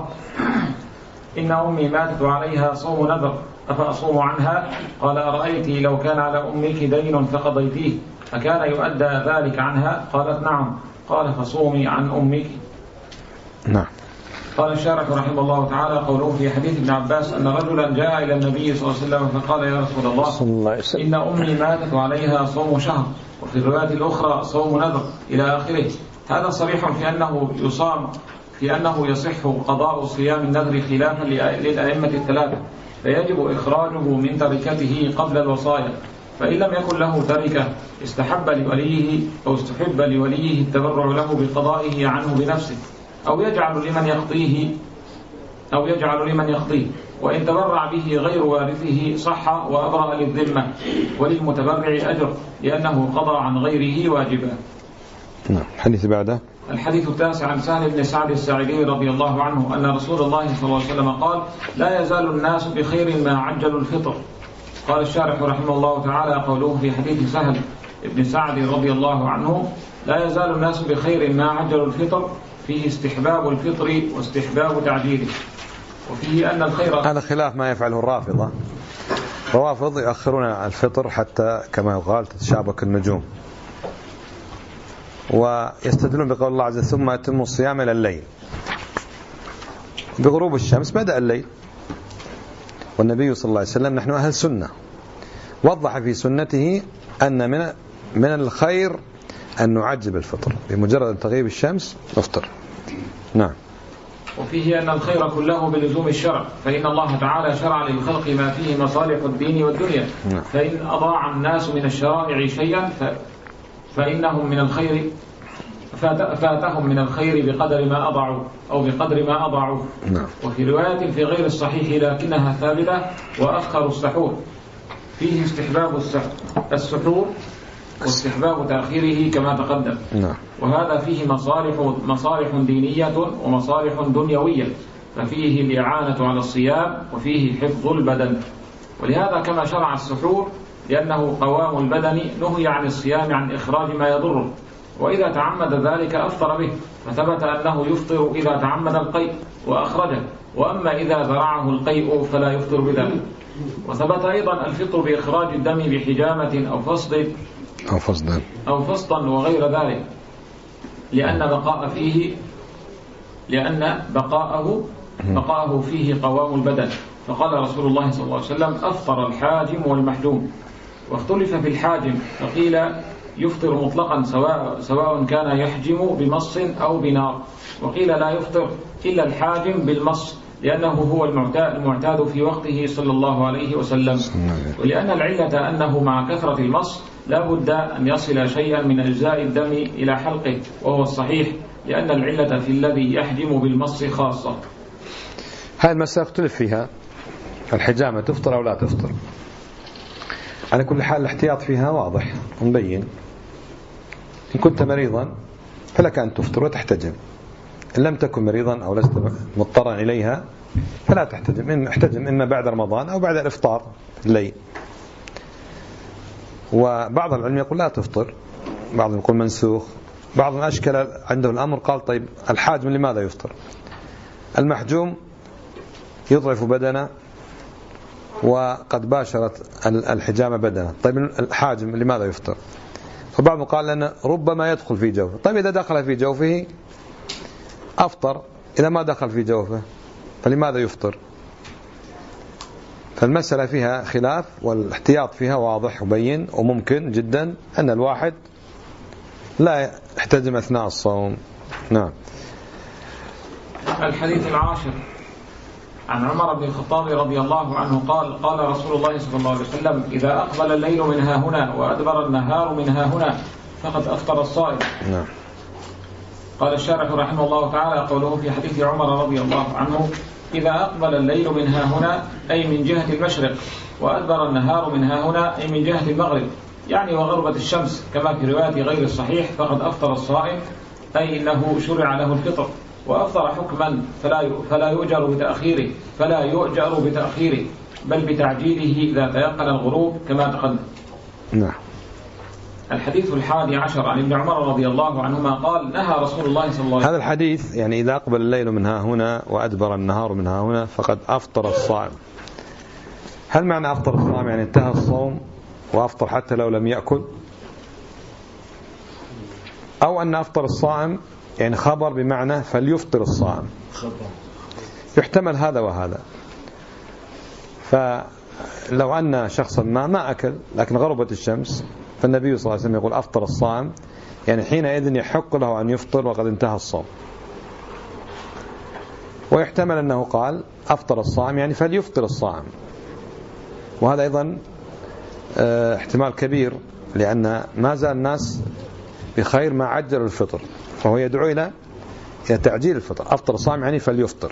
إن أمي ماتت وعليها صوم نذر أفأصوم عنها؟ قال أرأيت لو كان على أمك دين فقضيتيه أكان يؤدى ذلك عنها؟ قالت نعم. قال فصومي عن أمك. نعم. قال الشارح رحمه الله تعالى قوله في حديث ابن عباس أن رجلا جاء إلى النبي صلى الله عليه وسلم فقال يا رسول الله إن أمي ماتت وعليها صوم شهر، وفي الرواية الأخرى صوم نذر إلى آخره. هذا صريح في أنه يصام في أنه يصح قضاء صيام النذر خلافا للأئمة الثلاثة، فيجب إخراجه من تركته قبل الوصايا، فإن لم يكن له تركة استحب لوليه أو استحب لوليه التبرع له بقضائه عنه بنفسه، أو يجعل لمن يقضيه أو يجعل لمن يقضيه وإن تبرع به غير وارثه صح وأبرأ للذمة، وللمتبرع أجر لأنه قضى عن غيره واجبا. نعم. الحديث بعده. الحديث التاسع عن سهل بن سعد الساعدي رضي الله عنه أن رسول الله صلى الله عليه وسلم قال لا يزال الناس بخير ما عجلوا الفطر. قال الشارح رحمه الله تعالى قوله في حديث سهل بن سعد رضي الله عنه لا يزال الناس بخير ما عجلوا الفطر، فيه استحباب الفطر واستحباب تعجيله، وفيه أن الخير هذا خلاف ما يفعله الرافضة. الروافض يؤخرون الفطر حتى كما يقال تتشابك النجوم، ويستدلون بقول الله عز وجل ثم أتموا الصيام إلى الليل. بغروب الشمس بدأ الليل، والنبي صلى الله عليه وسلم نحن أهل سنة وضح في سنته أن من من الخير أن نعجل الفطر، بمجرد أن تغيب الشمس نفطر. نعم. وفيه أن الخير كله بلزوم الشرع، فإن الله تعالى شرع للخلق ما فيه مصالح الدين والدنيا، نعم. فإن أضاع الناس من الشرائع شيئا ف... فإنهم من الخير فاتهم من الخير بقدر ما أضعوا أو بقدر ما أضعوا. نعم. وفي رواية في غير الصحيح لكنها ثابتة وأفخر السحور، فيه استحباب السحور واستحباب تأخيره كما تقدم. نعم. وهذا فيه مصالح مصالح دينية ومصالح دنيوية، ففيه الإعانة على الصيام وفيه حفظ البدن. ولهذا كما شرع السحور لأنه قوام البدن نهي عن الصيام عن إخراج ما يضره، وإذا تعمد ذلك أفطر به، فثبت أنه يفطر إذا تعمد القيء وأخرجه، وأما إذا زرعه القيء فلا يفطر بذلك. وثبت أيضا الفطر بإخراج الدم بحجامة أو فصد أو فصدا أو فصدا وغير ذلك، لأن بقاء فيه لأن بقاءه بقاءه فيه قوام البدن. فقال رسول الله صلى الله عليه وسلم أفطر الحاجم والمحجوم. واختلف في الحاجم، فقيل يفطر مطلقا سواء سواء كان يحجم بمص أو بنار، وقيل لا يفطر إلا الحاجم بالمص لأنه هو المعتاد في وقته صلى الله عليه وسلم، ولأن العلة أنه مع كثرة المص لا بد أن يصل شيئا من أجزاء الدم إلى حلقه، وهو الصحيح، لأن العلة في الذي يحجم بالمص خاصة. هذه المسألة اختلف فيها، الحجامة تفطر أو لا تفطر. على كل حال الاحتياط فيها واضح ومبين. إن كنت مريضا فلك أن تفطر وتحتجم، إن لم تكن مريضا أو لست مضطرا إليها فلا تحتجم، إن احتجم إما بعد رمضان أو بعد الإفطار الليل. وبعض العلم يقول لا تفطر، بعضهم يقول منسوخ، بعضهم أشكل عنده الأمر قال طيب الحاجم لماذا يفطر؟ المحجوم يضعف بدنه وقد باشرت الحجامة بدنه، طيب الحاجم لماذا يفطر؟ فبعضهم قال لأن ربما يدخل في جوفه، طيب إذا دخل في جوفه أفطر، إذا ما دخل في جوفه فلماذا يفطر؟ فالمسألة فيها خلاف، والاحتياط فيها واضح وبين، وممكن جدا أن الواحد لا يحتجم أثناء الصوم. نعم. الحديث العاشر عن عمر بن الخطاب رضي الله عنه قال قال رسول الله صلى الله عليه وسلم: إذا أقبل الليل من ها هنا وأدبر النهار من ها هنا فقد أفطر الصائم. نعم. قال الشارح رحمه الله تعالى: قوله في حديث عمر رضي الله عنه: إذا أقبل الليل من ها هنا أي من جهة المشرق، وأدبر النهار من ها هنا أي من جهة المغرب، يعني وغربت الشمس، كما في رواية غير الصحيح فقد أفطر الصائم، أي إنه شرع له الفطر، وأفطر حكما فلا فلا يؤجر بتأخيره فلا يؤجر بتأخيره بل بتعجيله إذا تيقن الغروب كما تقدم. نعم. الحديث الحادي عشر عن ابن عمر رضي الله عنهما قال: نهى رسول الله صلى الله عليه وسلم. هذا الحديث يعني إذا أقبل الليل من ها هنا وأدبر النهار من ها هنا فقد أفطر الصائم. هل معنى أفطر الصائم يعني انتهى الصوم وأفطر حتى لو لم يأكل، أو أن أفطر الصائم يعني خبر بمعنى فليفطر الصائم؟ يحتمل هذا وهذا. فلو أن شخصا ما ما أكل لكن غربت الشمس فالنبي صلى الله عليه وسلم يقول أفطر الصائم، يعني حينئذ يحق له أن يفطر وقد انتهى الصوم. ويحتمل أنه قال أفطر الصائم يعني فليفطر الصائم، وهذا أيضا احتمال كبير، لأن ما زال الناس بخير ما عجل الفطر، فهو يدعو إلى تعجيل الفطر. أفطر الصائم يعني فليفطر.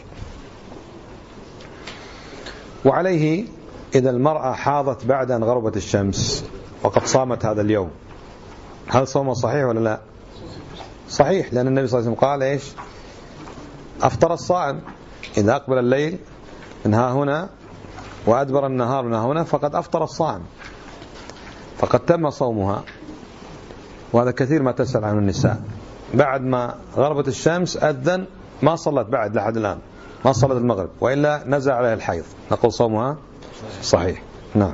وعليه إذا المرأة حاضت بعد أن غربت الشمس وقد صامت هذا اليوم، هل صومه صحيح ولا لا؟ صحيح، لأن النبي صلى الله عليه وسلم قال إيش؟ أفطر الصائم إذا أقبل الليل من ها هنا وأدبر النهار من ها هنا فقد أفطر الصائم، فقد تم صومها. وهذا كثير ما تسأل عنه النساء، بعد ما غربت الشمس أذن ما صلت بعد لحد الآن، ما صلت المغرب، وإلا نزل عليها الحيض، نقول صومها صحيح. نعم.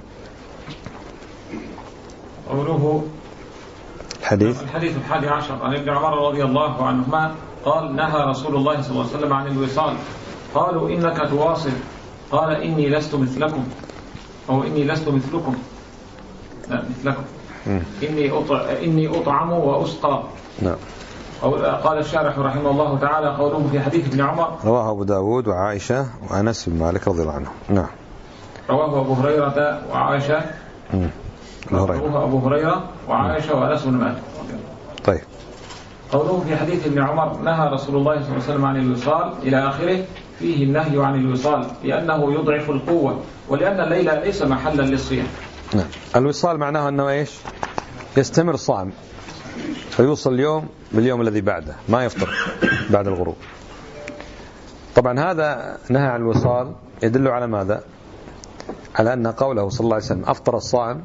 قوله الحديث الحديث الحادي عشر عن ابن عمر رضي الله عنهما قال: نهى رسول الله صلى الله عليه وسلم عن الوصال. قالوا: إنك تواصل؟ قال: إني لست مثلكم، أو إني لست مثلكم، لا مثلكم، إني أطع إني أطعم وأسقى. نعم. قال الشارح رحمه الله تعالى: قوله في حديث ابن عمر رواه أبو داود وعائشة وأنس بن مالك رضي الله عنه. نعم. رواه أبو هريرة وعائشة رواه أبو هريرة وعائشة وأنس بن مالك. طيب. قوله في حديث ابن عمر: نهى رسول الله صلى الله عليه وسلم عن الوصال إلى آخره، فيه النهي عن الوصال لأنه يضعف القوة، ولأن الليل ليس محلا للصيام. نعم. الوصال معناه أنه إيش؟ يستمر صائم فيوصل اليوم باليوم الذي بعده، ما يفطر بعد الغروب. طبعا هذا نهى عن الوصال يدل على ماذا؟ على أن قوله صلى الله عليه وسلم أفطر الصائم،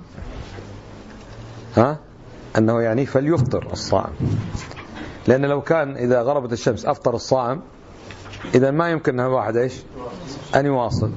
ها أنه يعني فليفطر الصائم، لأن لو كان إذا غربت الشمس أفطر الصائم إذا ما يمكن أن الواحد إيش أن يواصل.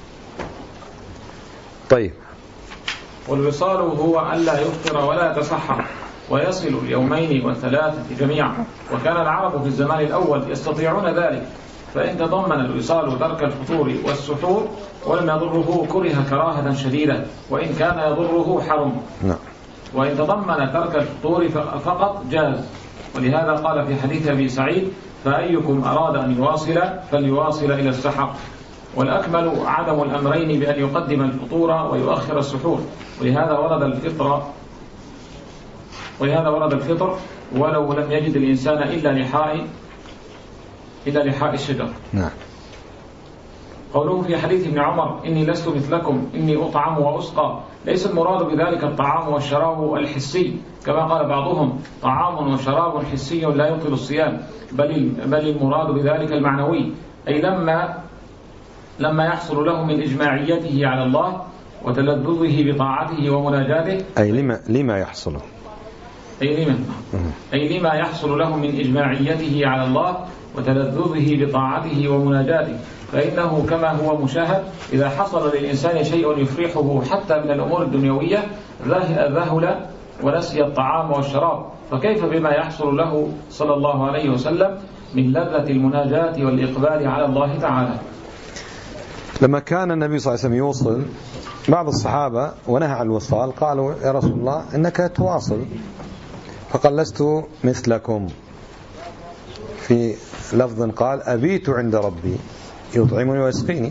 طيب. والوصال هو ألا يفطر ولا يتسحر ويصل اليومين والثلاثة جميعا، وكان العرب في الزمان الأول يستطيعون ذلك، فإن تضمن الوصال ترك الفطور والسحور ولم يضره كره كراهة شديدة، وإن كان يضره حرم. نعم. وإن تضمن ترك الفطور فقط جاز، ولهذا قال في حديث أبي سعيد: فأيكم أراد أن يواصل فليواصل إلى السحر. والأكمل عدم الأمرين بأن يقدم الفطور ويؤخر السحور، ولهذا ورد الفطر ولهذا ورد الفطر ولو لم يجد الإنسان إلا لحاء إلا لحاء الشجر. نعم. قوله في حديث ابن عمر إني لست مثلكم إني أطعم وأسقى، ليس المراد بذلك الطعام والشراب الحسي كما قال بعضهم طعام وشراب حسي لا يبطل الصيام، بل بل المراد بذلك المعنوي، أي لما لما يحصل له من إجماعيته على الله وتلذذه بطاعته ومناجاته. أي لما لما يحصل أي لما أي لما يحصل له من إجماعيته على الله وتلذذه بطاعته ومناجاته، فإنه كما هو مشاهد إذا حصل للإنسان شيء يفرحه حتى من الأمور الدنيوية ذهل ونسي الطعام والشراب، فكيف بما يحصل له صلى الله عليه وسلم من لذة المناجاة والإقبال على الله تعالى. لما كان النبي صلى الله عليه وسلم يوصل بعض الصحابة ونهى عن الوصال قالوا يا رسول الله إنك تواصل، فقال لست مثلكم، في لفظ قال أبيت عند ربي يطعمني ويسقيني،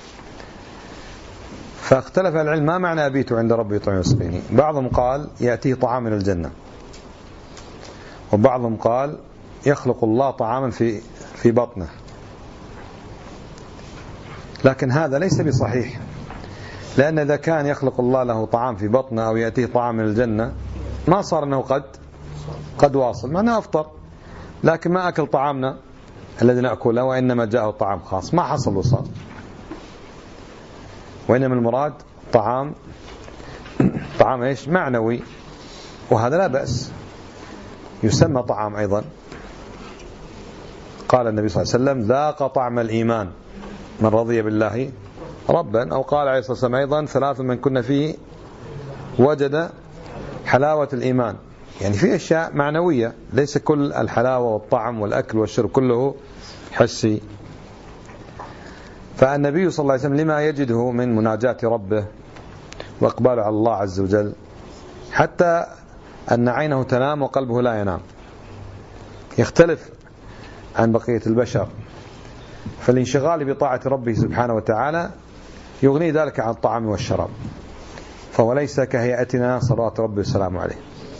فاختلف العلم ما معنى أبيت عند ربي يطعمني ويسقيني. بعضهم قال يأتيه طعام من الجنة، وبعضهم قال يخلق الله طعاما في في بطنه، لكن هذا ليس بصحيح، لأن إذا كان يخلق الله له طعام في بطنه أو يأتيه طعام من الجنة ما صار أنه قد قد واصل، معناه أفطر لكن ما أكل طعامنا الذي نأكله، وإنما جاءه طعام خاص، ما حصل وصال، وإنما المراد طعام طعام إيش معنوي، وهذا لا بأس يسمى طعام أيضا. قال النبي صلى الله عليه وسلم ذاق طعم الإيمان من رضي بالله ربا، أو قال عليه الصلاة والسلام أيضا ثلاث من كنا فيه وجد حلاوة الإيمان، يعني في أشياء معنوية، ليس كل الحلاوة والطعم والأكل والشرب كله حسي. فالنبي صلى الله عليه وسلم لما يجده من مناجاة ربه وإقباله على الله عز وجل، حتى أن عينه تنام وقلبه لا ينام، يختلف عن بقية البشر، فالانشغال بطاعة ربه سبحانه وتعالى يغني ذلك عن الطعام والشراب، فهو ليس كهيئتنا صلوات ربي والسلام عليه.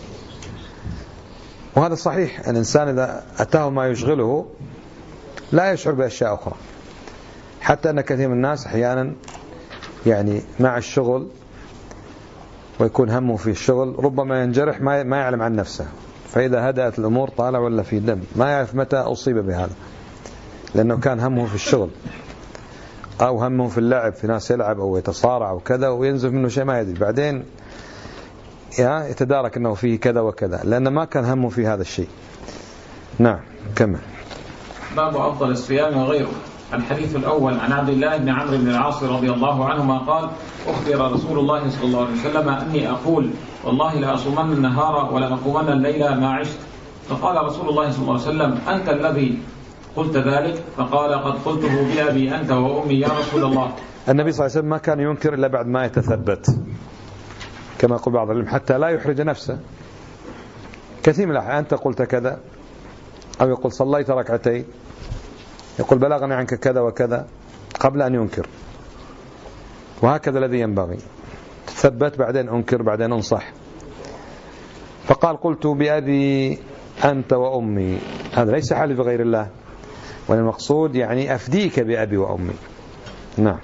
وهذا صحيح، الإنسان إذا أتاه ما يشغله لا يشعر بأشياء أخرى، حتى أن كثير من الناس أحيانا يعني مع الشغل ويكون همه في الشغل ربما ينجرح ما يعلم عن نفسه، فإذا هدأت الأمور طالع ولا في دم ما يعرف متى أصيب بهذا، لأنه كان همه في الشغل أو همه في اللعب، في ناس يلعب أو يتصارع أو كذا وينزف منه شيء ما يدري، بعدين يتدارك أنه فيه كذا وكذا، لأن ما كان همه في هذا الشيء. نعم كمل. باب أفضل الصيام وغيره. الحديث الأول عن عبد الله بن عمرو بن العاص رضي الله عنهما قال أخبر رسول الله صلى الله عليه وسلم أني أقول والله لا أصومن النهار ولا أقومن الليل ما عشت، فقال رسول الله صلى الله عليه وسلم أنت الذي قلت ذلك؟ فقال قد قلته بأبي أنت وأمي يا رسول الله. النبي صلى الله عليه وسلم ما كان ينكر إلا بعد ما يتثبت، كما يقول بعض العلم حتى لا يحرج نفسه. كثير من الأحيان أنت قلت كذا، أو يقول صليت ركعتين، يقول بلغني عنك كذا وكذا قبل أن ينكر، وهكذا الذي ينبغي، تثبت بعدين أنكر بعدين أنصح. فقال قلت بأبي أنت وأمي، هذا ليس حلف بغير الله، والمقصود يعني أفديك بأبي وأمي. نعم.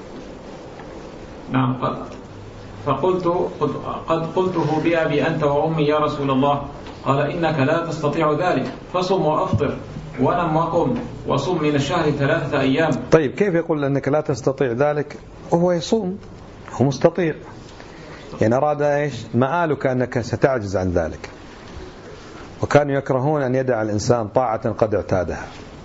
نعم. فقلت قد قلته بأبي أنت وأمي يا رسول الله. قال إنك لا تستطيع ذلك، فصم وأفطر ونم وقم وصم من الشهر ثلاثة أيام. طيب كيف يقول أنك لا تستطيع ذلك وهو يصوم؟ هو مستطيع، يعني أراد إيش؟ مآلك أنك ستعجز عن ذلك. وكانوا يكرهون أن يدع الإنسان طاعة قد اعتادها،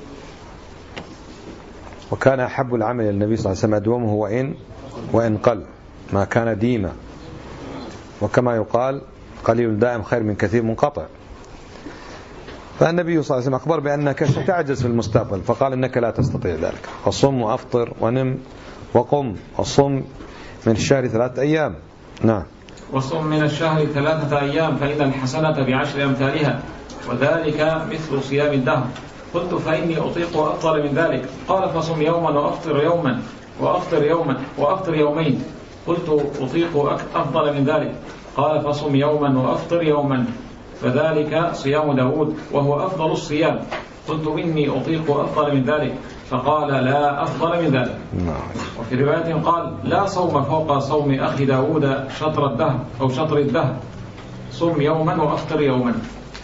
وكان أحب العمل للنبي صلى الله عليه وسلم أدومه وإن وإن قل، ما كان ديما، وكما يقال قليل دائم خير من كثير منقطع. فالنبي صلى الله عليه وسلم أخبر بأنك ستعجز في المستقبل، فقال إنك لا تستطيع ذلك، فصم وأفطر ونم وقم وصم من الشهر ثلاثة أيام. نعم. وصم من الشهر ثلاثة أيام فإن الحسنة بعشر أمثالها وذلك مثل صيام الدهر. قلت فإني أطيق أفضل من ذلك. قال فصم يوما وأفطر يوما وأفطر يوما وأفطر يومين. قلت أطيق أفضل من ذلك. قال فصم يوما وأفطر يوما، فذلك صيام داود وهو أفضل الصيام. قلت إني أطيق أفضل من ذلك. فقال لا أفضل من ذلك. وفي رواية قال لا صوم فوق صوم أخي داود شطر الدهر أو شطر الدهر، صم يوما وأفطر يوما.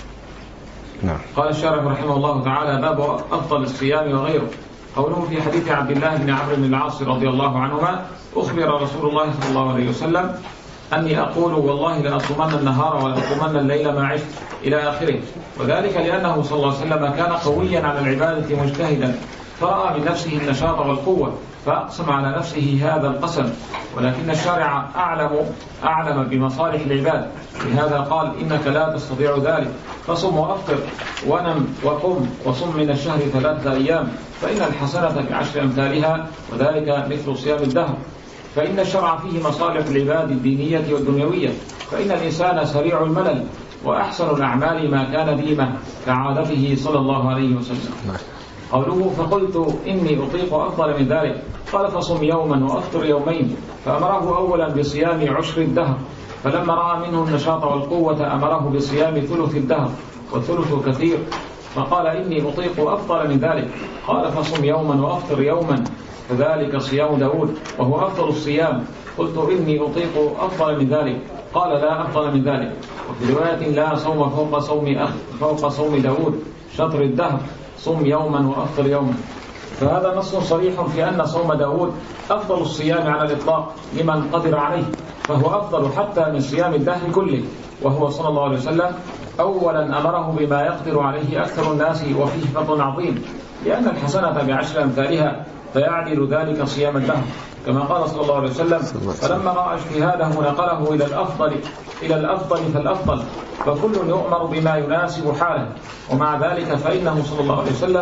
نعم. قال الشارح رحمه الله تعالى باب أفضل الصيام وغيره. قوله في حديث عبد الله بن عمرو بن العاص رضي الله عنهما أخبر رسول الله صلى الله عليه وسلم أني أقول والله لأصومن النهار ولأقومن الليل ما عشت إلى آخره، وذلك لأنه صلى الله عليه وسلم كان قويا على العبادة مجتهدا، فرأى من نفسه النشاط والقوة فأقسم على نفسه هذا القسم، ولكن الشارع أعلم أعلم بمصالح العباد، لهذا قال إنك لا تستطيع ذلك، فصم وأفطر ونم وقم وصم من الشهر ثلاثة أيام، فإن الحسنة بعشر أمثالها، وذلك مثل صيام الدهر. فإن الشرع فيه مصالح العباد الدينية والدنيوية، فإن الإنسان سريع الملل، وأحسن الأعمال ما كان ديمة كعادته صلى الله عليه وسلم. قوله فقلت إني أطيق أفضل من ذلك. قال فصم يوما وأفطر يومين، فأمره أولا بصيام عشر الدهر، فلما رأى منه النشاط والقوة أمره بصيام ثلث الدهر، والثلث كثير، فقال إني أطيق أفضل من ذلك. قال فصم يوما وأفطر يوما، فذلك صيام داود وهو أفضل الصيام. قلت إني أطيق أفضل من ذلك. قال لا أفضل من ذلك. وفي رواية لا صوم فوق صوم أخ فوق صوم داود شطر الدهر، صم يوما وأفطر يوما. فهذا نص صريح في أن صوم داود أفضل الصيام على الإطلاق لمن قدر عليه، فهو أفضل حتى من صيام الدهر كله، وهو صلى الله عليه وسلم أولا أمره بما يقدر عليه أكثر الناس وفيه فضل عظيم، لأن الحسنة بعشر أمثالها، فيعدل ذلك صيام الدهر، كما قال صلى الله عليه وسلم فلما رأى اجتهاده نقله إلى الأفضل إلى الأفضل فالأفضل، فكل يؤمر بما يناسب حاله. ومع ذلك فإنه صلى الله عليه وسلم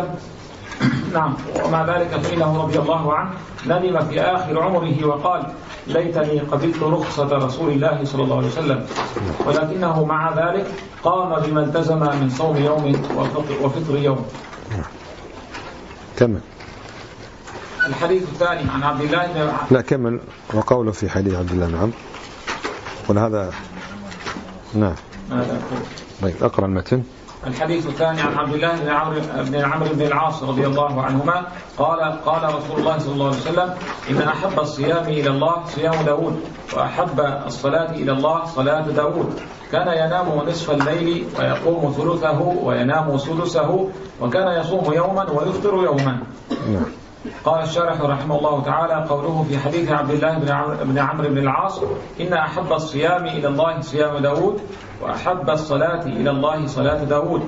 نعم ومع ذلك فإنه رضي الله عنه ندم في آخر عمره وقال ليتني قبلت رخصة رسول الله صلى الله عليه وسلم، ولكنه مع ذلك قام بما التزم من صوم يوم وفطر يوم. كمل الحديث الثاني عن عبد الله بن لا كمل وقوله في حديث عبد الله بن عمرو، ولهذا نعم طيب أقرأ المتن. الحديث الثاني عن عبد الله بن عمرو بن عمرو بن العاص رضي الله عنهما قال قال رسول الله صلى الله عليه وسلم إن أحب الصيام إلى الله صيام داود، وأحب الصلاة إلى الله صلاة داود، كان ينام نصف الليل ويقوم ثلثه وينام سدسه، وكان يصوم يوما ويفطر يوما. قال الشارح رحمه الله تعالى قوله في حديث عبد الله بن عمرو بن العاص إن أحب الصيام إلى الله صيام داود، وأحب الصلاة إلى الله صلاة داود،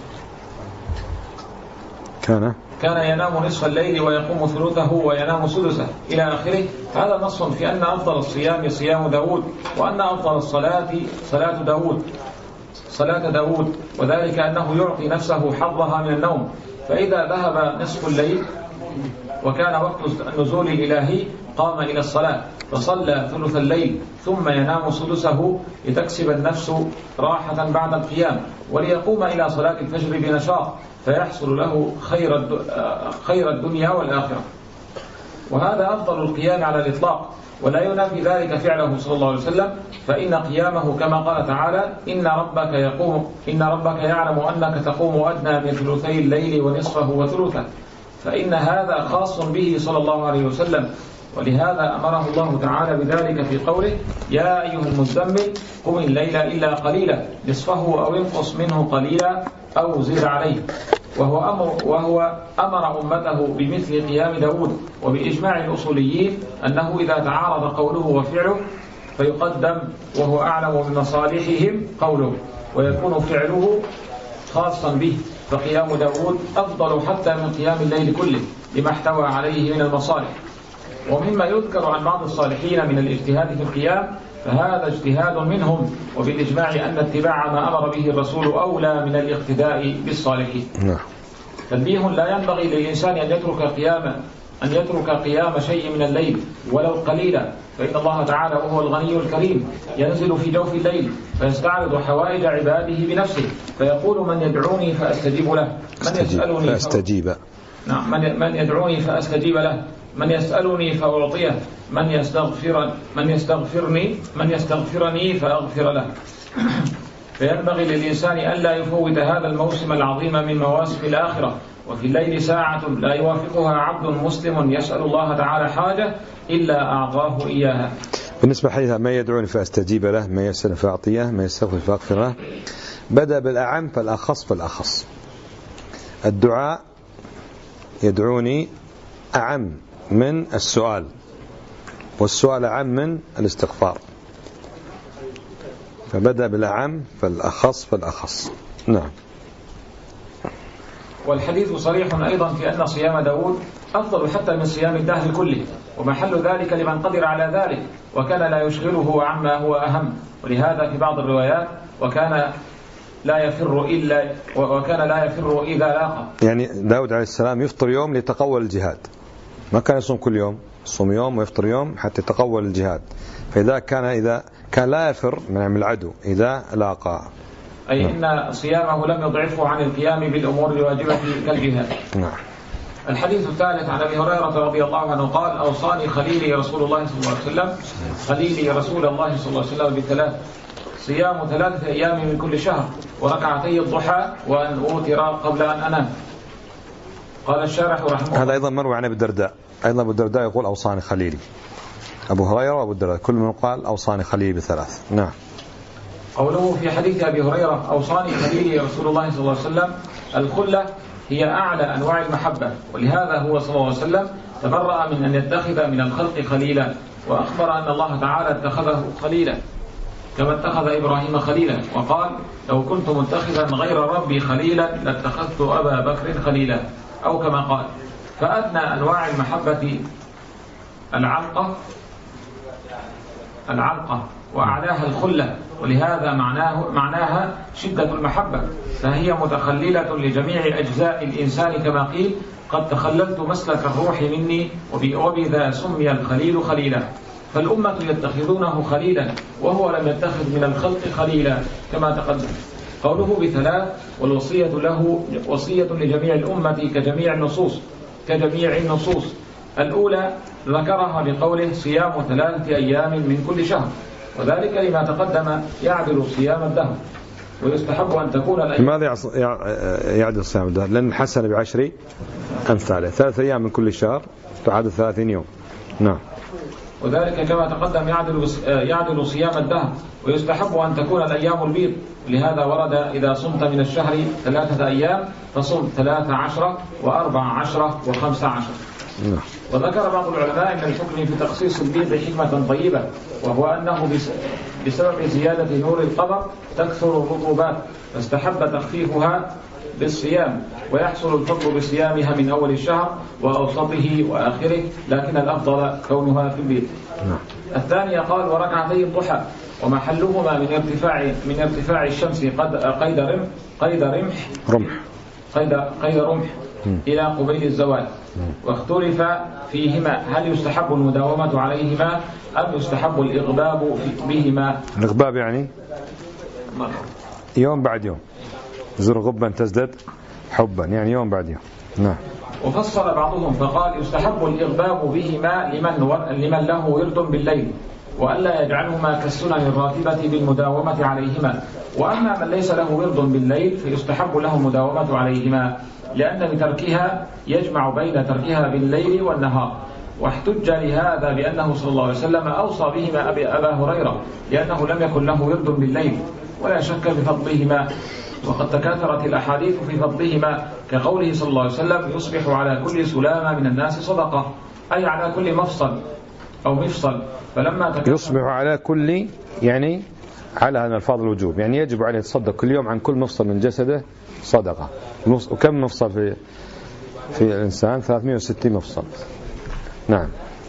كان كان ينام نصف الليل ويقوم ثلثه وينام سدسه إلى آخره. هذا نص في أن أفضل الصيام صيام داود، وأن أفضل الصلاة صلاة داود صلاة داود، وذلك أنه يعطي نفسه حظها من النوم، فإذا ذهب نصف الليل وكان وقت النزول الإلهي قام إلى الصلاة فصلى ثلث الليل ثم ينام سدسه لتكسب النفس راحة بعد القيام، وليقوم إلى صلاة الفجر بنشاط فيحصل له خير خير الدنيا والآخرة. وهذا أفضل القيام على الإطلاق، ولا ينافي ذلك فعله صلى الله عليه وسلم، فإن قيامه كما قال تعالى إن ربك يقوم إن ربك يعلم أنك تقوم أدنى من ثلثي الليل ونصفه وثلثه، فإن هذا خاص به صلى الله عليه وسلم، ولهذا أمره الله تعالى بذلك في قوله يا أيها المزمل قم الليل إلا قليلا نصفه أو انقص منه قليلا أو زد عليه. وهو أمر, وهو أمر أمته بمثل قيام داود، وبإجماع الأصوليين أنه إذا تعارض قوله وفعله فيقدم وهو أعلم بمصالحهم قوله، ويكون فعله خاصا به، فقيام داود أفضل حتى من قيام الليل كله لما احتوى عليه من المصالح. ومما يذكر عن بعض الصالحين من الاجتهاد في القيام فهذا اجتهاد منهم، وبالإجماع أن اتباع ما أمر به الرسول أولى من الاقتداء بالصالحين. تنبيه لا ينبغي للإنسان أن يترك قيام أن يترك قيام شيء من الليل ولو قليلا، فإن الله تعالى وهو الغني الكريم ينزل في جوف الليل فيستعرض حوائج عباده بنفسه، فيقول من يدعوني فأستجيب له، من يسألني فأستجيب نعم من من يدعوني فأستجيب له، من يسألني فأعطيه، من يستغفر من يستغفرني من يستغفرني فأغفر له. فينبغي للإنسان أن لا يفوت هذا الموسم العظيم من مواسم الآخرة، وفي الليل ساعة لا يوافقها عبد مسلم يسأل الله تعالى حاجة إلا أعطاه إياها. بالنسبة لحديث من يدعوني فأستجيب له، من يسأل فأعطيه، من يستغفر فأغفر له، بدأ بالأعم فالأخص فالأخص. الدعاء يدعوني أعم من السؤال، والسؤال أعم من الاستغفار، فبدأ بالأعم فالأخص فالأخص. نعم. والحديث صريح أيضا في أن صيام داود أفضل حتى من صيام الدهر كله، ومحل ذلك لمن قدر على ذلك وكان لا يشغله عما هو أهم. ولهذا في بعض الروايات وكان لا يفر إلا وكان لا يفر إذا لاقى. يعني داود عليه السلام يفطر يوم ليتقوى الجهاد، ما كان يصوم كل يوم، يصوم يوم ويفطر يوم حتى يتقوى الجهاد. فإذا كان إذا كان لا يفر من العدو إذا لاقى، أي نعم. إن صيامه لم يضعفه عن القيام بالأمور الواجبة كالجهاد. نعم. الحديث الثالث عن أبي هريرة رضي الله عنه قال: أوصاني خليلي رسول الله صلى الله عليه وسلم خليلي رسول الله صلى الله عليه وسلم بثلاث: صيام ثلاثة أيام من كل شهر، وركعتي الضحى، وأن أوتر قبل أن أنام. قال الشارح رحمه الله. هذا أيضا مروي عن أبي الدرداء، أيضا أبو الدرداء يقول أوصاني خليلي. أبو هريرة وأبو الدرداء كل من قال أوصاني خليلي بثلاث. نعم. قوله في حديث أبي هريرة: أوصاني خليلي رسول الله صلى الله عليه وسلم، الخلة هي أعلى أنواع المحبة، ولهذا هو صلى الله عليه وسلم تبرأ من أن يتخذ من الخلق خليلا، وأخبر أن الله تعالى اتخذه خليلا كما اتخذ إبراهيم خليلا، وقال: لو كنت متخذا غير ربي خليلا لاتخذت أبا بكر خليلا، أو كما قال. فأدنى أنواع المحبة العلقة العلقة وأعلاها الخلة، ولهذا معناه معناها شدة المحبة، فهي متخللة لجميع أجزاء الإنسان كما قيل: قد تخللت مسلك الروح مني، وبذا سمي الخليل خليلا. فالأمة يتخذونه خليلا وهو لم يتخذ من الخلق خليلا كما تقدم. قوله بثلاث: والوصية له وصية لجميع الأمة كجميع النصوص كجميع النصوص الأولى ذكرها بقوله: صيام ثلاثة أيام من كل شهر، وذلك لما تقدم يعدل صيام الدهر، ويستحب أن تكون الأيام. لماذا يعدل صيام الدهر؟ لأن الحسنة بعشر أمثاله، ثلاثة أيام من كل شهر تعادل ثلاثين يوم. نعم. وذلك كما تقدم يعدل يعدل صيام الدهر، ويستحب أن تكون الأيام البيض، لهذا ورد: إذا صمت من الشهر ثلاثة أيام فصم ثلاثة عشرة وأربع عشرة وخمسة عشر. وذكر بعض العلماء من الحكم في تخصيص البيض حكمة طيبة، وهو أنه بسبب زيادة نور القمر تكثر الرطوبات، فاستحب تخفيفها بالصيام، ويحصل الفضل بصيامها من أول الشهر وأوسطه وآخره، لكن الأفضل كونها في البيض. الثانية قال: وركعتي الضحى، ومحلهما من ارتفاع من ارتفاع الشمس قد قيد رمح قيد رمح رمح قيد قيد رمح إلى قبيل الزوال. واختلف فيهما: هل يستحب المداومة عليهما أم يستحب الإغباب بهما؟ الإغباب يعني مرة. يوم بعد يوم، زر غبا تزدد حبا، يعني يوم بعد يوم. نعم. وفصل بعضهم فقال: يستحب الإغباب بهما لمن لمن له ورد بالليل، وألا يجعلهما كالسنن الراتبة بالمداومة عليهما. وأما من ليس له ورد بالليل فيستحب له المداومة عليهما، لأن بتركها يجمع بين تركها بالليل والنهار. واحتج لهذا بأنه صلى الله عليه وسلم أوصى بهما أبي أبا هريرة، لأنه لم يكن له ورد بالليل، ولا شك بفضلهما، وقد تكاثرت الأحاديث في فضلهما، كقوله صلى الله عليه وسلم: يصبح على كل سلامة من الناس صدقة، أي على كل مفصل أو مفصل. فلما يصبح على كل، يعني على هذا الفاظ الوجوب، يعني يجب عليه يتصدق كل يوم عن كل مفصل من جسده صدقة. وكم مفصل في في الإنسان؟ ثلاثمائة وستين مفصل. نعم.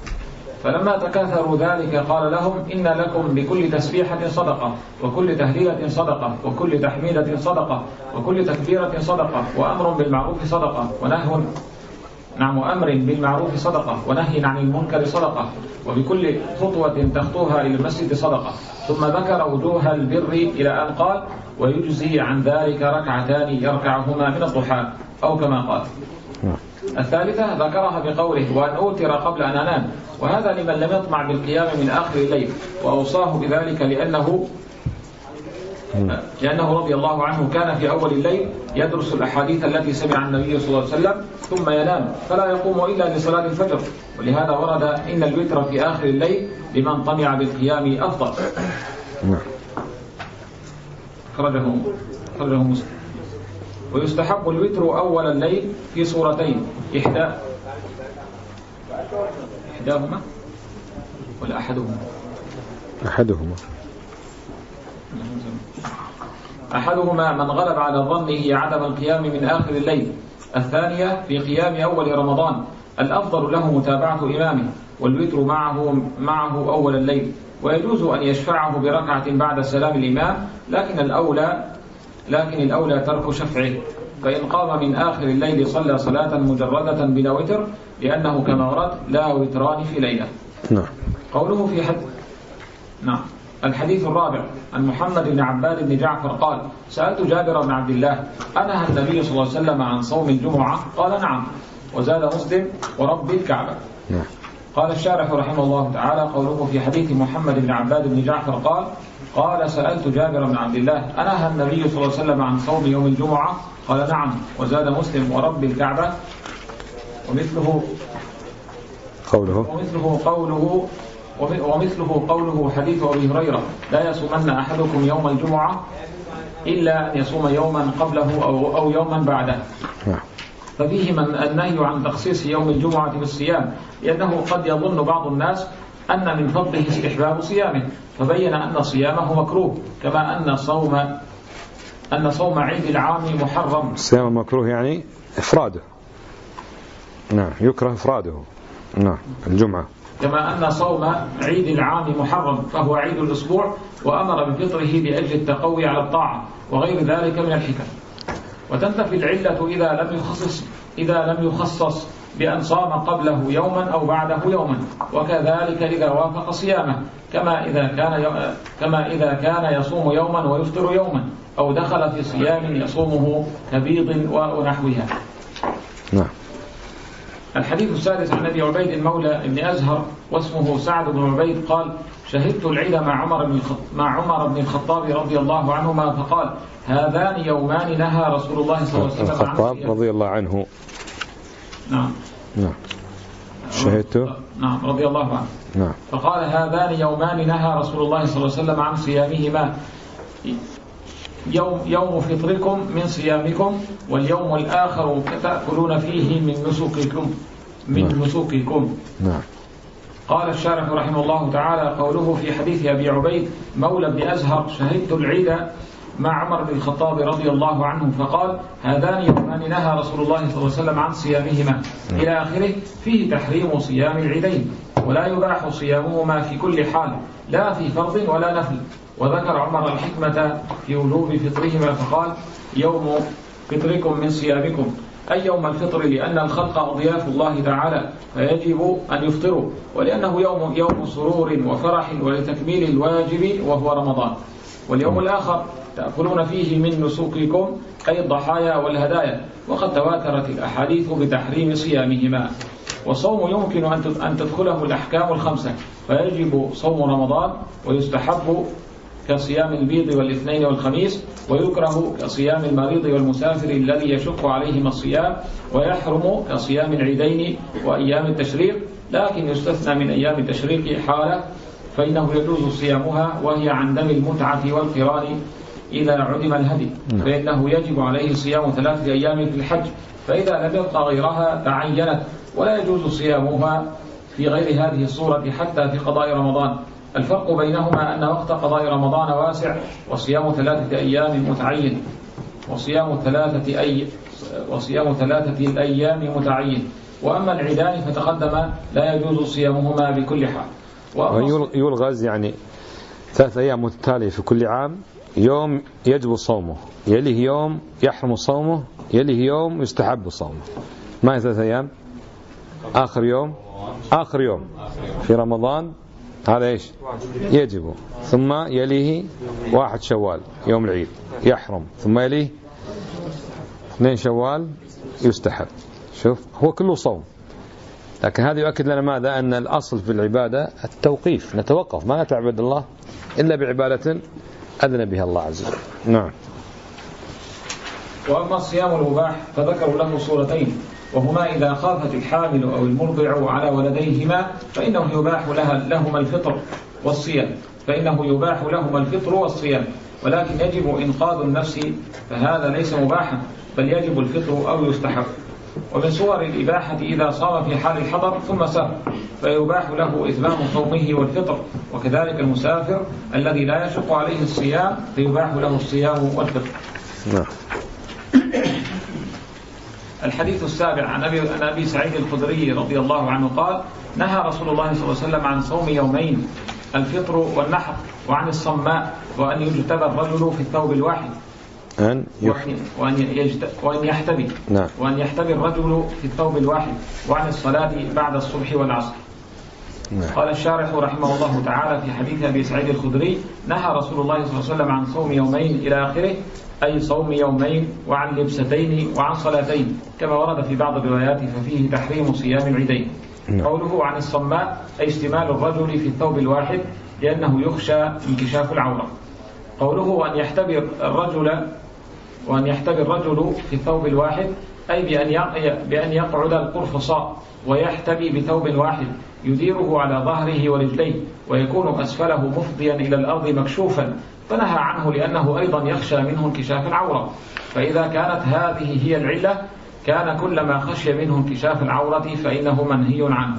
فلما تكاثروا ذلك قال لهم: إن لكم بكل تسبيحة صدقة، وكل تهليلة صدقة، وكل تحميدة صدقة، وكل تكبيرة صدقة، وأمر بالمعروف صدقة، ونهي نعم وأمر بالمعروف صدقة ونهي عن المنكر صدقة وبكل خطوة تخطوها إلى المسجد صدقة. ثم ذكر وجوه البر إلى أن قال ويجزي عن ذلك ركعتان يركعهما من الضحى أو كما قال. الثالثة ذكرها بقوله وأن أوتر قبل أن أنام، وهذا لمن لم يطمع بالقيام من آخر الليل، وأوصاه بذلك لأنه لأنه رضي الله عنه كان في أول الليل يدرس الأحاديث التي سمع النبي صلى الله عليه وسلم ثم ينام فلا يقوم إلا لصلاة الفجر، ولهذا ورد إن الوتر في آخر الليل لمن طمع بالقيام أفضل. خرجه خرجه مسلم. ويستحب الوتر أول الليل في صورتين، إحدى إحداهما ولا أحدهما أحدهما أحدهما من غلب على ظنه عدم القيام من آخر الليل، الثانية في قيام أول رمضان، الأفضل له متابعة إمامه والوتر معه معه أول الليل، ويجوز أن يشفعه بركعة بعد سلام الإمام، لكن الأولى لكن الأولى ترك شفعه، فإن قام من آخر الليل صلى صلاة مجردة بلا وتر، لأنه كما ورد لا وتران في ليلة. نعم. قوله في حد نعم. الحديث الرابع عن محمد بن عباد بن جعفر قال سألت جابر بن عبد الله أنهى النبي صلى الله عليه وسلم عن صوم الجمعة؟ قال نعم. وزاد مسلم ورب الكعبة. نعم. قال الشارح رحمه الله تعالى قوله في حديث محمد بن عباد بن جعفر قال قال سألت جابر بن عبد الله أنهى النبي صلى الله عليه وسلم عن صوم يوم الجمعة؟ قال نعم. وزاد مسلم ورب الكعبة. ومثله قوله ومثله قوله ومثله قوله حديث أبي هريرة لا يصومن أحدكم يوم الجمعة إلا أن يصوم يوما قبله أو, أو يوما بعده. ففيه من النهي عن تخصيص يوم الجمعة بالصيام، لأنه قد يظن بعض الناس أن من فضله استحباب صيامه، فبين أن صيامه مكروه، كما أن صوم أن صوم عيد العام محرم. الصيام مكروه يعني إفراده. نعم يكره إفراده. نعم الجمعة. كما أن صوم عيد العام محرم فهو عيد الأسبوع، وأمر بفطره لأجل التقوي على الطاعة وغير ذلك من الحكم. وتنتفي العلة إذا لم يخصص إذا لم يخصص بأن صام قبله يوما أو بعده يوما، وكذلك إذا وافق صيامه، كما إذا كان كما إذا كان يصوم يوما ويفطر يوما، أو دخل في صيام يصومه كبيض ونحوها. نعم. الحديث السادس عن أبي عبيد مولى ابن أزهر واسمه سعد بن عبيد قال شهدت العيد مع عمر بن مع عمر بن الخطاب رضي الله عنهما فقال هذان يومان نهى رسول الله صلى الله عليه وسلم عنه. الخطاب رضي الله عنه. نعم. نعم. شهدت. نعم رضي الله عنه. نعم. فقال هذان يومان نهى رسول الله صلى الله عليه وسلم عن صيامهما، يوم يوم فطركم من صيامكم، واليوم الآخر تأكلون فيه من نسككم من نعم. نسككم. نعم. قال الشارح رحمه الله تعالى قوله في حديث أبي عبيد مولى بن أزهر شهدت العيد مع عمر بن الخطاب رضي الله عنه فقال هذان يومان نهى رسول الله صلى الله عليه وسلم عن صيامهما إلى آخره، فيه تحريم صيام العيدين، ولا يباح صيامهما في كل حال لا في فرض ولا نفل. وذكر عمر الحكمة في وجوب فطرهما فقال يوم فطركم من صيامكم، أي يوم الفطر، لأن الخلق أضياف الله تعالى فيجب أن يفطروا، ولأنه يوم يوم سرور وفرح ولتكميل الواجب وهو رمضان. واليوم الآخر تأكلون فيه من نسوككم أي الضحايا والهدايا، وقد تواترت الأحاديث بتحريم صيامهما. والصوم يمكن أن تدخله الأحكام الخمسة، فيجب صوم رمضان، ويستحب كصيام البيض والاثنين والخميس، ويكره كصيام المريض والمسافر الذي يشق عليهما الصيام، ويحرم كصيام العيدين وأيام التشريق، لكن يستثنى من أيام التشريق حالة فإنه يجوز صيامها، وهي عن دم المتعة والقران إذا عدم الهدي، فإنه يجب عليه صيام ثلاثة أيام في الحج، فإذا لم يبقى غيرها تعينت، ولا يجوز صيامها في غير هذه الصورة حتى في قضاء رمضان. الفرق بينهما أن وقت قضاء رمضان واسع، وصيام ثلاثة أيام متعين، وصيام ثلاثة أي وصيام ثلاثة الأيام متعين. وأما العيدان فتقدم لا يجوز صيامهما بكل حال. ويلغز يعني ثلاثة أيام متتالية في كل عام، يوم يجب صومه، يليه يوم يحرم صومه، يليه يوم يستحب صومه. ما هي ثلاثة أيام؟ آخر يوم آخر يوم في رمضان هذا إيش يجب، ثم يليه واحد شوال يوم العيد يحرم، ثم يليه اثنين شوال يستحب. شوف هو كله صوم، لكن هذا يؤكد لنا ماذا؟ أن الأصل في العبادة التوقيف، نتوقف ما نتعبد الله إلا بعبادة أذن بها الله عز وجل. نعم. وأما الصيام المباح فذكروا له صورتين، وهما إذا خافت الحامل أو المرضع على ولديهما فإنه يباح لها لهما الفطر والصيام فإنه يباح لهما الفطر والصيام، ولكن يجب إنقاذ النفس فهذا ليس مباحا بل يجب الفطر أو يستحب. ومن صور الإباحة إذا صام في حال الحضر ثم سافر فيباح له إتمام صومه والفطر، وكذلك المسافر الذي لا يشق عليه الصيام فيباح له الصيام والفطر. نعم. الحديث السابع عن أبي سعيد الخدري رضي الله عنه قال: نهى رسول الله صلى الله عليه وسلم عن صوم يومين، الفطر والنحر، وعن الصماء، وأن يجتبى الرجل في الثوب الواحد، أن وأن يجت... وأن يحتبي نعم. وأن يحتبي الرجل في الثوب الواحد، وعن الصلاة بعد الصبح والعصر. نعم. قال الشارح رحمه الله تعالى في حديث أبي سعيد الخدري: نهى رسول الله صلى الله عليه وسلم عن صوم يومين إلى آخره، أي صوم يومين وعن لبستين وعن صلاتين، كما ورد في بعض الروايات ففيه تحريم صيام العيدين. نعم. قوله عن الصماء أي اشتمال الرجل في الثوب الواحد لأنه يخشى انكشاف العورة. قوله أن يحتبي الرجل وأن يحتبي الرجل في الثوب الواحد أي بأن يقعد القرفصاء ويحتبي بثوب واحد يديره على ظهره ورجليه، ويكون أسفله مفضيا إلى الأرض مكشوفا، فنهى عنه لأنه أيضا يخشى منه انكشاف العورة. فإذا كانت هذه هي العلة كان كلما خشي منه انكشاف العورة فإنه منهي عنه.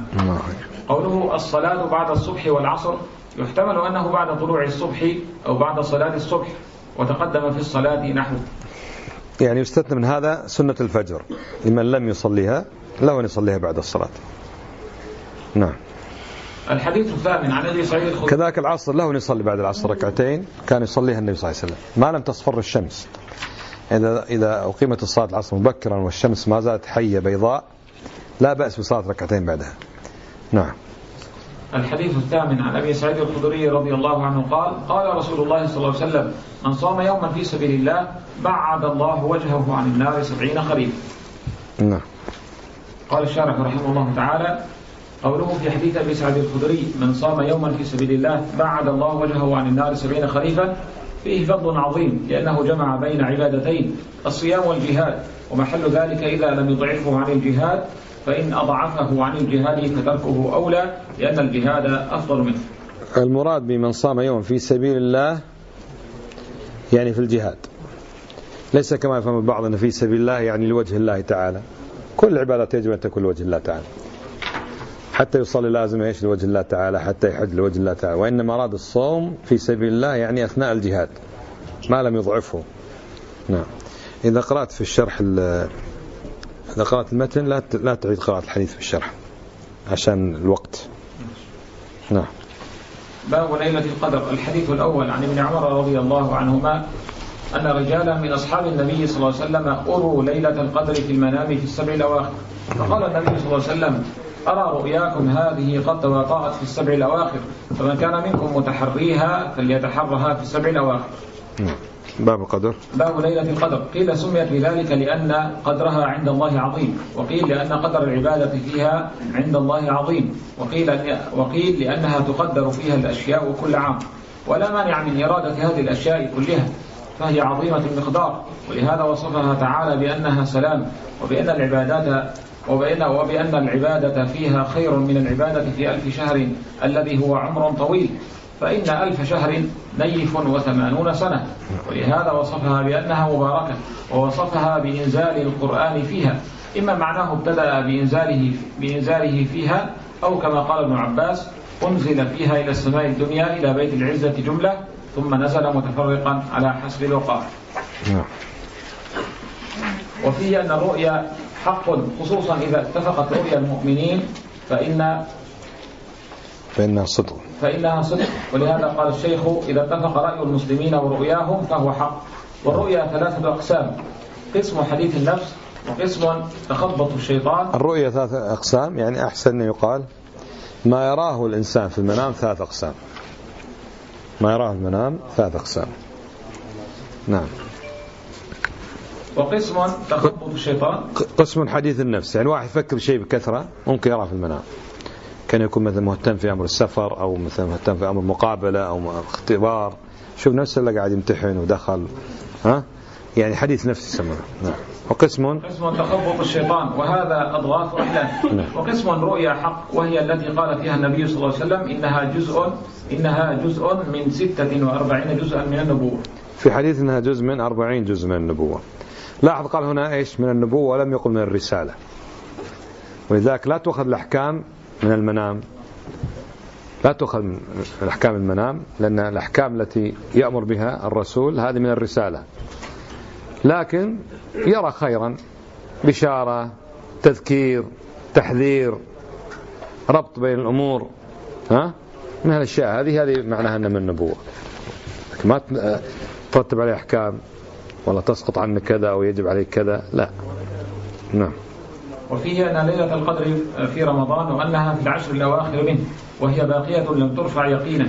قوله الصلاة بعد الصبح والعصر يحتمل أنه بعد طلوع الصبح أو بعد صلاة الصبح، وتقدم في الصلاة نحو. يعني يستثنى من هذا سنة الفجر لمن لم يصليها له أن يصليها بعد الصلاة. نعم. الحديث الثامن عن أبي سعيد الخدري كذلك العصر له أن يصلي بعد العصر ركعتين كان يصليها النبي صلى الله عليه وسلم ما لم تصفر الشمس. إذا إذا أقيمت الصلاة العصر مبكرا والشمس ما زالت حية بيضاء لا بأس بصلاة ركعتين بعدها. نعم. الحديث الثامن عن أبي سعيد الخدري رضي الله عنه قال: قال رسول الله صلى الله عليه وسلم: من صام يوما في سبيل الله بعد الله وجهه عن النار سبعين خريف. نعم. قال الشارح رحمه الله تعالى: قوله في حديث أبي سعيد الخدري: من صام يوما في سبيل الله بعد الله وجهه عن النار سبعين خريفا، فيه فضل عظيم لأنه جمع بين عبادتين الصيام والجهاد، ومحل ذلك إذا لم يضعفه عن الجهاد، فإن أضعفه عن الجهاد فتركه أولى لأن الجهاد أفضل منه. المراد بمن صام يوم في سبيل الله يعني في الجهاد، ليس كما يفهم البعض أن في سبيل الله يعني لوجه الله تعالى. كل العبادات يجب أن تكون لوجه الله تعالى، حتى يصلي لازم يعيش لوجه الله تعالى، حتى يحج لوجه الله تعالى. وإنما أراد الصوم في سبيل الله يعني أثناء الجهاد ما لم يضعفه. نعم. إذا قرأت في الشرح إذا قرأت المتن لا لا تعيد قراءة الحديث في الشرح عشان الوقت. نعم. باب ليلة القدر. الحديث الأول عن ابن عمر رضي الله عنهما أن رجالا من أصحاب النبي صلى الله عليه وسلم أروا ليلة القدر في المنام في السبع الأواخر، فقال النبي صلى الله عليه وسلم: أرى رؤياكم هذه قد تواطأت في السبع الأواخر، فمن كان منكم متحريها فليتحرها في السبع الأواخر. باب القدر. باب ليلة القدر. قيل سميت بذلك لأن قدرها عند الله عظيم، وقيل لأن قدر العبادة فيها عند الله عظيم، وقيل, وقيل لأنها تقدر فيها الأشياء كل عام، ولا مانع من إرادة هذه الأشياء كلها، فهي عظيمة المقدار، ولهذا وصفها تعالى بأنها سلام، وبأن العبادات وبأن, وبأن العبادة فيها خير من العبادة في ألف شهر الذي هو عمر طويل، فإن ألف شهر نيف وثمانون سنة، ولهذا وصفها بأنها مباركة، ووصفها بإنزال القرآن فيها، إما معناه ابتدأ بإنزاله, بإنزاله فيها، أو كما قال ابن عباس: أنزل فيها إلى السماء الدنيا إلى بيت العزة جملة ثم نزل متفرقا على حسب الوقار. وفيه أن الرؤيا حق، خصوصا إذا اتفقت رؤيا المؤمنين فإن فإنها صدق فإنها صدق ولهذا قال الشيخ: إذا اتفق رأي المسلمين ورؤياهم فهو حق. والرؤيا ثلاثة أقسام: قسم حديث النفس، وقسم تخبط الشيطان. الرؤية ثلاث أقسام، يعني أحسن أن يقال ما يراه الإنسان في المنام ثلاث أقسام. ما يراه المنام ثلاث أقسام. نعم. وقسم تخبط الشيطان. قسم حديث النفس، يعني واحد يفكر بشيء بكثرة ممكن يراه في المنام، كان يكون مثلا مهتم في أمر السفر أو مثلا مهتم في أمر مقابلة أو اختبار، شوف نفسه اللي قاعد يمتحن ودخل، ها يعني حديث نفس يسمونه. نعم. وقسم قسم تخبط الشيطان وهذا أضغاث أحلام. نعم. وقسم رؤيا حق وهي التي قال فيها النبي صلى الله عليه وسلم إنها جزء إنها جزء من ستة وأربعين جزءا من النبوة. في حديث إنها جزء من أربعين جزء من النبوة. لاحظ قال هنا إيش من النبوة ولم يقل من الرسالة، ولذلك لا تؤخذ الأحكام من المنام، لا تؤخذ من الأحكام المنام، لأن الأحكام التي يأمر بها الرسول هذه من الرسالة، لكن يرى خيرا، بشارة، تذكير، تحذير، ربط بين الأمور، ها من هالأشياء هذه هذه معناها أنها من النبوة، لكن ما ترتب عليه أحكام ولا تسقط عنك كذا أو يجب عليك كذا، لا. نعم. وفيه أن ليلة القدر في رمضان وأنها في العشر الأواخر منه وهي باقية لم ترفع يقينا.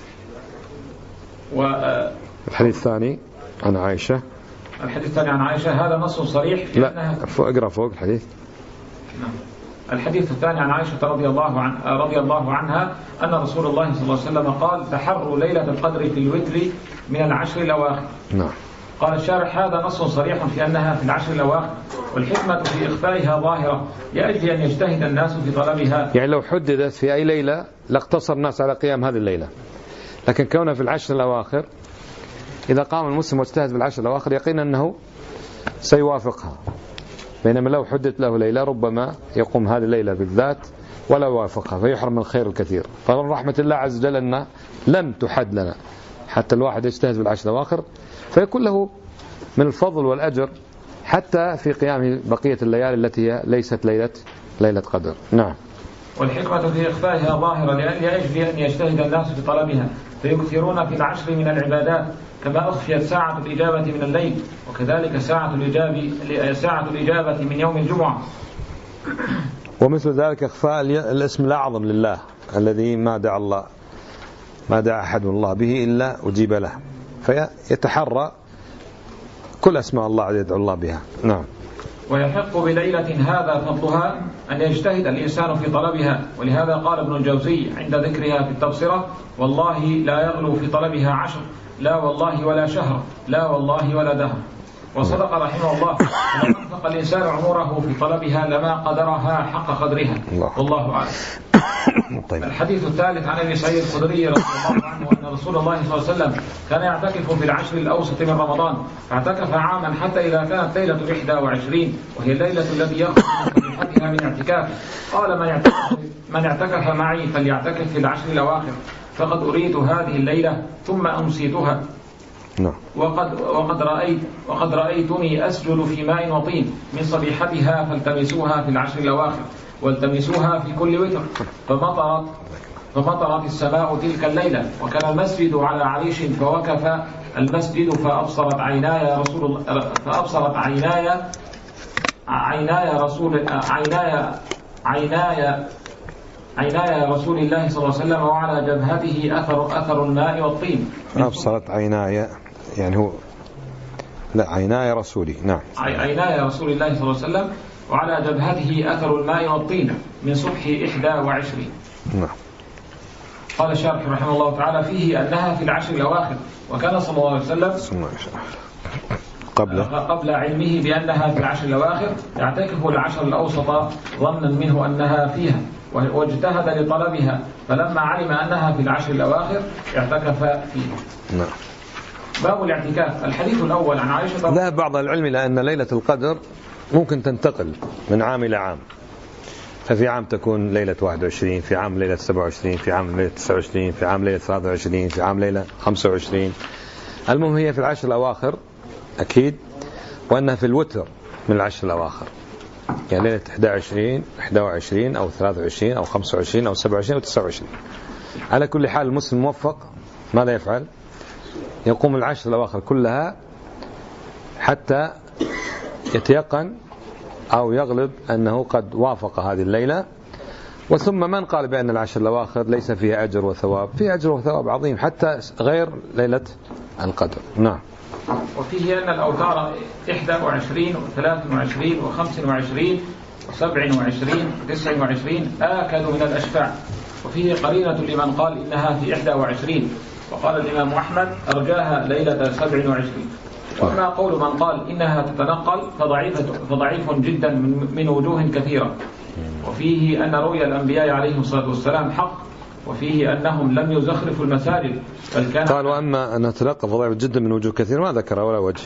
والحديث الثاني عن عائشة. الحديث الثاني عن عائشة هذا نص صريح في لا أنها اقرأ فوق الحديث. نعم. الحديث الثاني عن عائشة رضي الله عن رضي الله عنها أن رسول الله صلى الله عليه وسلم قال تحروا ليلة القدر في الوتر من العشر الأواخر. نعم. قال الشارح هذا نص صريح في أنها في العشر الأواخر، والحكمة في إخفائها ظاهرة لأجل أن يجتهد الناس في طلبها. يعني لو حددت في أي ليلة لاقتصر الناس على قيام هذه الليلة، لكن كونها في العشر الأواخر إذا قام المسلم واجتهد بالعشر الأواخر يقينا أنه سيوافقها، بينما لو حددت له ليلة ربما يقوم هذه الليلة بالذات ولا يوافقها فيحرم من الخير الكثير. فمن رحمة الله عز وجل أن لم تحد لنا حتى الواحد يجتهد بالعشر الأواخر، فيكون له من الفضل والأجر حتى في قيام بقية الليالي التي هي ليست ليلة ليلة قدر. نعم. والحكمة في إخفائها ظاهرة لأجل أن يجتهد الناس في طلبها فيكثرون في العشر من العبادات، كما أخفيت ساعة الإجابة من الليل، وكذلك ساعة الإجابة ساعة الإجابة من يوم الجمعة. ومثل ذلك إخفاء الاسم الأعظم لله الذي ما دعا الله ما دعا أحد الله به إلا أجيب له، فيتحرى كل أسماء الله يدعو الله بها. نعم. ويحق بليلة هذا فضلها أن يجتهد الإنسان في طلبها، ولهذا قال ابن الجوزي عند ذكرها في التبصرة والله لا يغلو في طلبها عشر، لا والله ولا شهر، لا والله ولا دهر. وصدق رحمه الله لو أنفق الإنسان عمره في طلبها لما قدرها حق قدرها، والله أعلم. طيب. الحديث الثالث عن ابي سعيد الخدري رضي الله عنه ان رسول الله صلى الله عليه وسلم كان يعتكف في العشر الاوسط من رمضان، فاعتكف عاما حتى اذا كانت ليله إحدى وعشرين وهي الليله التي يخرج من صبيحتها من اعتكافه قال من اعتكف من اعتكف معي فليعتكف في العشر الاواخر، فقد اريد هذه الليله ثم انسيتها. نعم. وقد وقد رايت وقد رايتني اسجد في ماء وطين من صبيحتها فالتمسوها في العشر الاواخر والتمسوها في كل وتر، فمطرت فمطرت السماء تلك الليلة، وكان المسجد على عريش فوقف المسجد فأبصرت عيناي رسول الله فأبصرت عيناي عيناي رسول عيناي عيناي عيناي رسول الله صلى الله عليه وسلم وعلى جبهته أثر أثر الماء والطين. أبصرت عيناي يعني هو لا عيناي رسولي. نعم. عيناي رسول الله صلى الله عليه وسلم وعلى جبهته أثر الماء والطين من صبح إحدى وعشرين. نعم. قال الشارح رحمه الله تعالى فيه أنها في العشر الأواخر، وكان صلى الله عليه وسلم قبل قبل علمه بأنها في العشر الأواخر يعتكف العشر الأوسط ظنا منه أنها فيها، واجتهد لطلبها، فلما علم أنها في العشر الأواخر اعتكف فيها. نعم. باب الاعتكاف. الحديث الأول عن عائشة. ذهب بعض العلم إلى أن ليلة القدر ممكن تنتقل من عام إلى عام، ففي عام تكون ليلة واحد وعشرين، في عام ليلة سبعة وعشرين، في عام ليلة تسعة وعشرين، في عام ليلة ثلاثة وعشرين، في عام ليلة خمسة وعشرين. المهم هي في العشر الأواخر أكيد، وأنها في الوتر من العشر الأواخر، يعني ليلة إحدى وعشرين إحدى وعشرين أو ثلاثة وعشرين أو خمسة وعشرين أو سبعة وعشرين أو تسعة وعشرين. على كل حال المسلم موفق ماذا يفعل؟ يقوم العشر الأواخر كلها حتى يتيقن أو يغلب أنه قد وافق هذه الليلة. وثم من قال بأن العشر الأواخر ليس فيها أجر وثواب؟ فيها أجر وثواب عظيم حتى غير ليلة القدر. نعم. وفيه أن الأوتار إحدى وعشرين وثلاث وعشرين وخمس وعشرين وسبع وعشرين وتسع وعشرين آكد من الأشفاع. وفيه قرينة لمن قال إنها في إحدى وعشرين، وقال الإمام أحمد أرجاها ليلة سبع وعشرين. وأما قول من قال إنها تتنقل فضعيف, فضعيف جدا من وجوه كثيرة. وفيه أن رؤيا الأنبياء عليهم الصلاة والسلام حق، وفيه أنهم لم يزخرفوا المساجد بل كان قال وأما أن تتنقل فضعيف جدا من وجوه كثيرة ما ذكر ولا وجه،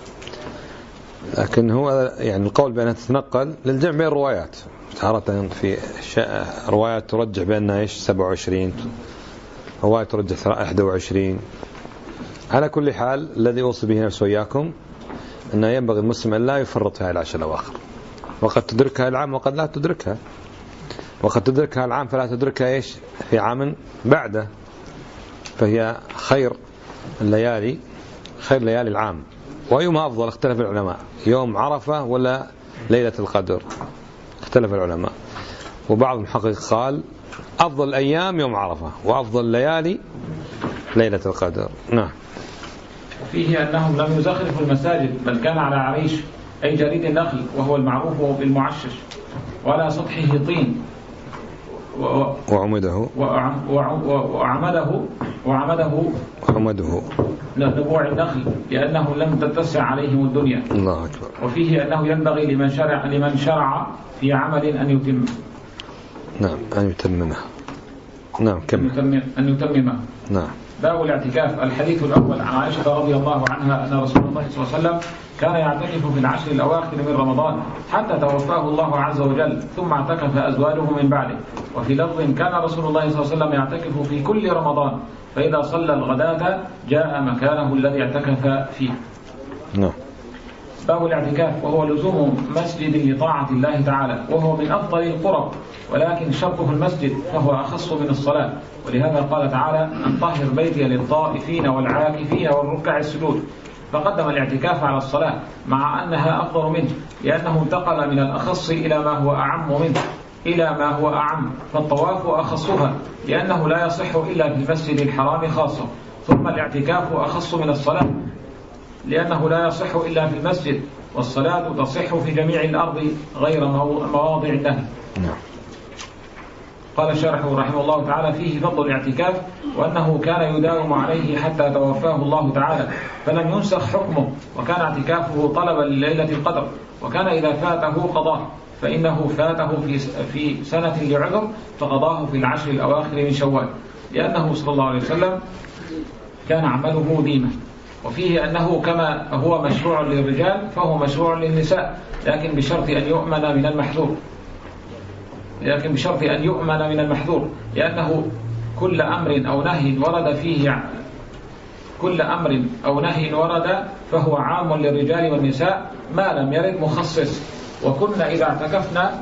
لكن هو يعني القول بأنها تتنقل للجمع بين الروايات، تارة في روايات ترجح بأنها إيش سبعة وعشرين، روايات ترجح إحدى وعشرين. على كل حال الذي أوصي به نفسي وإياكم أنه ينبغي المسلم أن لا يفرط في هذه العشر الأواخر، وقد تدركها العام وقد لا تدركها، وقد تدركها العام فلا تدركها إيش في عام بعده، فهي خير الليالي، خير ليالي العام. وأيهما أفضل؟ اختلف العلماء، يوم عرفة ولا ليلة القدر؟ اختلف العلماء، وبعض المحقق قال أفضل الأيام يوم عرفة وأفضل الليالي ليلة القدر. نعم. فيه أنهم لم يزخرفوا المساجد بل كان على عريش أي جريد النخل وهو المعروف بالمعشش، وعلى سطحه طين وعمده وعمده وعمده وعمده نبوع النخل لأنه لم تتسع عليهم الدنيا. الله أكبر. وفيه أنه ينبغي لمن شرع لمن شرع في عمل أن يتم نعم أن يتممه. نعم كم أن يتممه. نعم. باب الاعتكاف. الحديث الأول عن عائشة رضي الله عنها أن رسول الله صلى الله عليه وسلم كان يعتكف في العشر الأواخر من رمضان حتى توفاه الله عز وجل، ثم اعتكف أزواجه من بعده. وفي لفظ كان رسول الله صلى الله عليه وسلم يعتكف في كل رمضان، فإذا صلى الغداة جاء مكانه الذي اعتكف فيه. نعم. باب الاعتكاف وهو لزوم مسجد لطاعة الله تعالى، وهو من أفضل القرب، ولكن شرطه المسجد فهو أخص من الصلاة، ولهذا قال تعالى أن طهر بيتي للطائفين والعاكفين والركع السجود، فقدم الاعتكاف على الصلاة مع أنها أفضل منه، لأنه انتقل من الأخص إلى ما هو أعم منه إلى ما هو أعم، فالطواف أخصها لأنه لا يصح إلا في المسجد الحرام خاصة، ثم الاعتكاف أخص من الصلاة لأنه لا يصح إلا في المسجد، والصلاة تصح في جميع الأرض غير مواضع النهي. نعم. قال الشارح رحمه الله تعالى فيه فضل الاعتكاف، وأنه كان يداوم عليه حتى توفاه الله تعالى فلم ينسخ حكمه، وكان اعتكافه طلبا لليلة القدر، وكان إذا فاته قضاه، فإنه فاته في في سنة لعذر فقضاه في العشر الأواخر من شوال، لأنه صلى الله عليه وسلم كان عمله ديما. وفيه أنه كما هو مشروع للرجال فهو مشروع للنساء، لكن بشرط أن يؤمن من المحذور لكن بشرط أن يؤمن من المحذور لأنه كل أمر أو نهي ورد فيه كل أمر أو نهي ورد فهو عام للرجال والنساء ما لم يرد مخصص. وكنا إذا اعتكفنا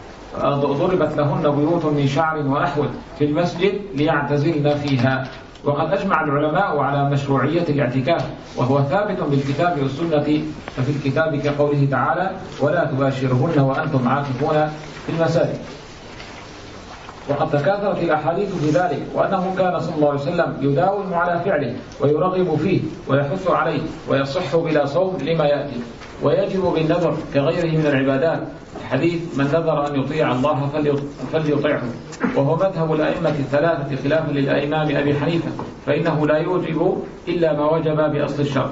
ضربت لهن بيوت من شعر ونحو في المسجد ليعتزلن فيها. وقد أجمع العلماء على مشروعية الاعتكاف، وهو ثابت بالكتاب والسنة، ففي الكتاب كقوله تعالى ولا تباشرهن وأنتم عاكفون في المساجد. وقد تكاثرت الأحاديث في ذلك، وأنه كان صلى الله عليه وسلم يداوم على فعله ويرغب فيه ويحث عليه، ويصح بلا صوم لما يأتي، ويجب بالنذر كغيره من العبادات، حديث من نذر أن يطيع الله فليطيعه، وهو مذهب الأئمة الثلاثة خلافا للإمام أبي حنيفة، فإنه لا يوجب إلا ما وجب بأصل الشرع.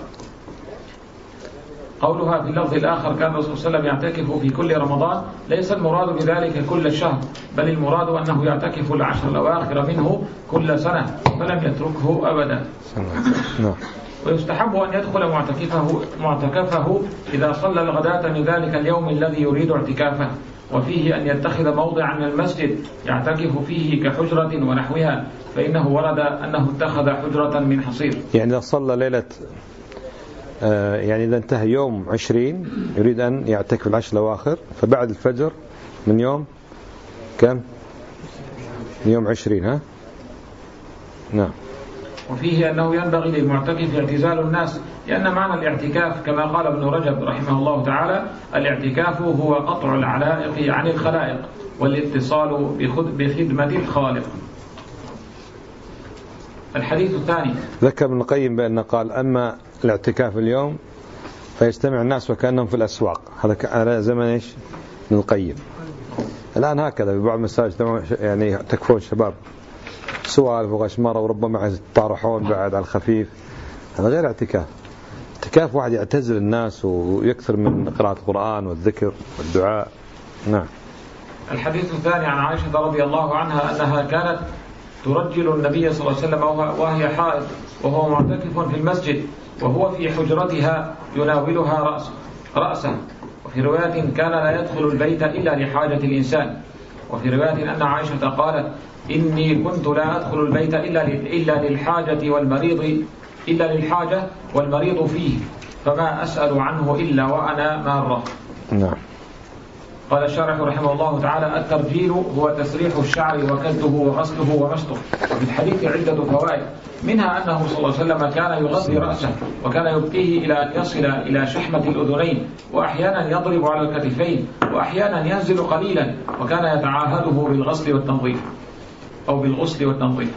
قولها في اللفظ الآخر كان الرسول صلى الله عليه وسلم يعتكف في كل رمضان، ليس المراد بذلك كل الشهر، بل المراد أنه يعتكف العشر الأواخر منه كل سنة فلم يتركه أبدا. ويستحب أن يدخل معتكفه, معتكفه إذا صلى الغداة من ذلك اليوم الذي يريد اعتكافه، وفيه أن يتخذ موضعا من المسجد يعتكف فيه كحجرة ونحوها، فإنه ورد أنه اتخذ حجرة من حصير. يعني إذا صلى ليلة آه يعني إذا انتهى يوم عشرين يريد أن يعتكف العشر الأواخر، فبعد الفجر من يوم كم؟ يوم عشرين. ها؟ نعم. وفيه أنه ينبغي للمعتكف اعتزال الناس، لأن معنى الاعتكاف كما قال ابن رجب رحمه الله تعالى: الاعتكاف هو قطع العلائق عن الخلائق والاتصال بخدمة الخالق. الحديث الثاني ذكر ابن القيم بأنه قال: أما الاعتكاف اليوم فيجتمع الناس وكأنهم في الأسواق. هذا على زمن إيش؟ ابن القيم. الآن هكذا في بعض المساجد يعني تكفون شباب سوالف وغشمرة وربما يتطارحون بعد على الخفيف. هذا غير اعتكاف. اعتكاف واحد يعتزل الناس ويكثر من قراءة القرآن والذكر والدعاء. نعم. الحديث الثاني عن عائشة رضي الله عنها أنها كانت ترجل النبي صلى الله عليه وسلم وهي حائض وهو معتكف في المسجد، وهو في حجرتها يناولها رأس رأسه. وفي رواية كان لا يدخل البيت إلا لحاجة الإنسان. وفي رواية أن عائشة قالت: إني كنت لا أدخل البيت إلا إلا للحاجة والمريض إلا للحاجة والمريض فيه، فما أسأل عنه إلا وأنا مارة. نعم. قال الشارح رحمه الله تعالى: الترجيل هو تسريح الشعر وكده وغسله ومشطه. وفي الحديث عدة فوائد، منها أنه صلى الله عليه وسلم كان يغطي رأسه وكان يبقيه إلى أن يصل إلى شحمة الأذنين، وأحيانا يضرب على الكتفين، وأحيانا ينزل قليلا، وكان يتعاهده بالغسل والتنظيف أو بالغسل والتنظيف.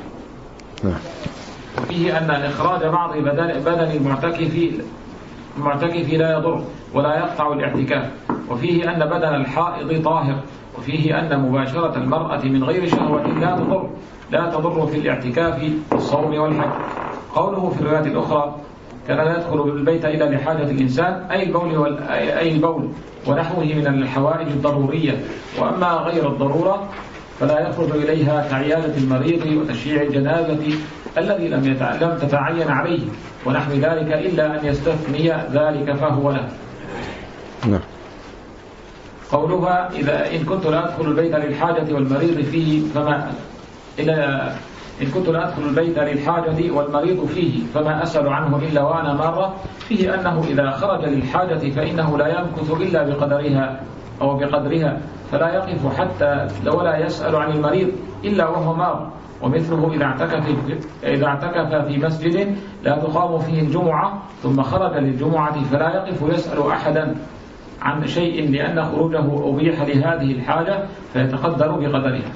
وفيه أن إخراج بعض بدن, بدن المعتكف المعتكف لا يضر ولا يقطع الاعتكاف. وفيه أن بدن الحائض طاهر. وفيه أن مباشرة المرأة من غير شهوة لا تضر لا تضر في الاعتكاف والصوم والحج. قوله في الروايات الأخرى: كان لا يدخل البيت إلا لحاجة الإنسان، أي البول, وال... أي البول ونحوه من الحوائج الضرورية. وأما غير الضرورة فلا يخرج إليها كعيادة المريض وتشييع الجنازة الذي لم, يتع... لم تتعين عليه ونحو ذلك، إلا أن يستثني ذلك فهو له. نعم. قولها: إذا إن كنت لا أدخل البيت للحاجة والمريض فيه فما إلا إن كنت لا أدخل البيت للحاجة والمريض فيه فما أسأل عنه إلا وأنا مارة، فيه أنه إذا خرج للحاجة فإنه لا يمكث إلا بقدرها أو بقدرها، فلا يقف حتى ولا يسأل عن المريض إلا وهو مار. ومثله إذا اعتكف إذا اعتكف في مسجد لا تقام فيه الجمعة ثم خرج للجمعة فلا يقف يسأل أحدا عن شيء، لأن خروجه أبيح لهذه الحاجة فيتقدر بقدرها.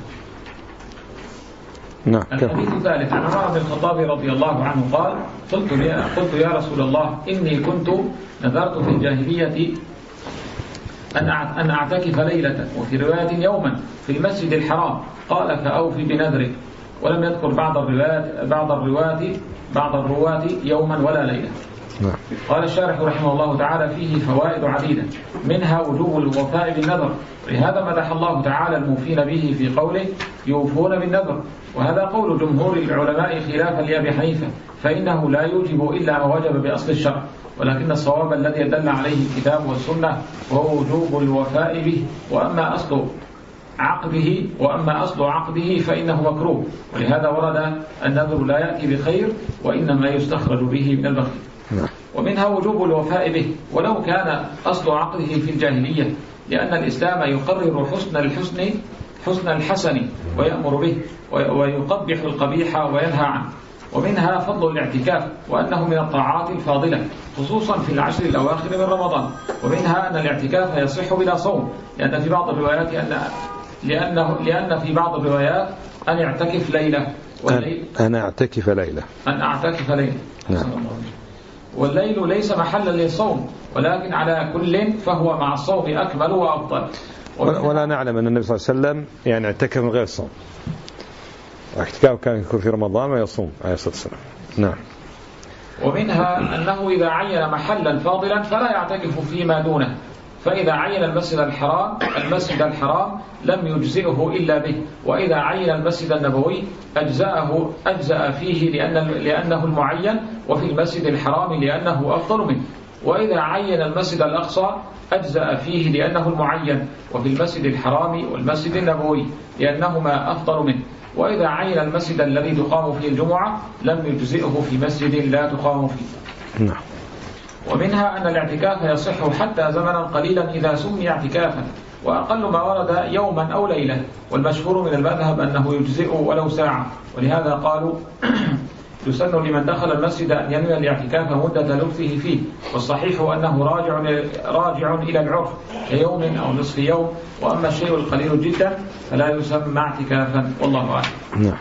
نعم. الحديث الثالث عن عمر بن الخطاب رضي الله عنه قال: قلت يا, قلت يا رسول الله إني كنت نذرت في الجاهلية أن أعتكف ليلة، وفي رواية يوما في المسجد الحرام. قال: فأوفي بنذرك. ولم يذكر بعض الروايات بعض الرواة بعض الرواة يوما ولا ليلة. نعم. قال الشارح رحمه الله تعالى: فيه فوائد عديدة، منها وجوب الوفاء بالنذر، ولهذا مدح الله تعالى الموفين به في قوله: يوفون بالنذر. وهذا قول جمهور العلماء خلافا لأبي حنيفة، فإنه لا يوجب إلا ما وجب بأصل الشرع، ولكن الصواب الذي دل عليه الكتاب والسنة وهو وجوب الوفاء به. وأما أصل عقده وأما أصل عقده فإنه مكروه، ولهذا ورد النذر لا يأتي بخير وإنما يستخرج به من البخيل. ومنها وجوب الوفاء به ولو كان أصل عقده في الجاهلية، لأن الإسلام يقرر حسن الحسن حسن الحسن ويأمر به ويقبح القبيح وينهى عنه. ومنها فضل الاعتكاف وأنه من الطاعات الفاضلة خصوصا في العشر الأواخر من رمضان. ومنها أن الاعتكاف يصح بلا صوم، لأن في بعض الروايات أن لأنه لأن في بعض الروايات أن يعتكف ليلة والليل أن أعتكف ليلة أن أعتكف ليلة نعم. والليل ليس محلا للصوم، ولكن على كل فهو مع الصوم أكمل وأفضل. ولا نعلم أن النبي صلى الله عليه وسلم يعني اعتكف من غير صوم، اعتكاف كان يكون في رمضان ويصوم عليه الصلاة والسلام. نعم. ومنها أنه إذا عين محلا فاضلا فلا يعتكف فيما دونه، فإذا عين المسجد الحرام المسجد الحرام لم يجزئه إلا به، وإذا عين المسجد النبوي أجزأه أجزأ فيه لأن لأنه المعين، وفي المسجد الحرام لأنه أفضل منه. وإذا عين المسجد الأقصى أجزأ فيه لأنه المعين، وفي المسجد الحرام والمسجد النبوي لأنهما أفضل منه. وإذا عين المسجد الذي تقام فيه الجمعة لم يجزئه في مسجد لا تقام فيه. نعم. ومنها أن الاعتكاف يصح حتى زمنا قليلا إذا سمي اعتكافا، وأقل ما ورد يوما أو ليلة، والمشهور من المذهب أنه يجزئ ولو ساعة، ولهذا قالوا يسن لمن دخل المسجد أن ينوي الاعتكاف مدة لبثه فيه، والصحيح أنه راجع راجع إلى العرف كيوم أو نصف يوم، وأما الشيء القليل جدا فلا يسمى اعتكافا، والله أعلم. نعم.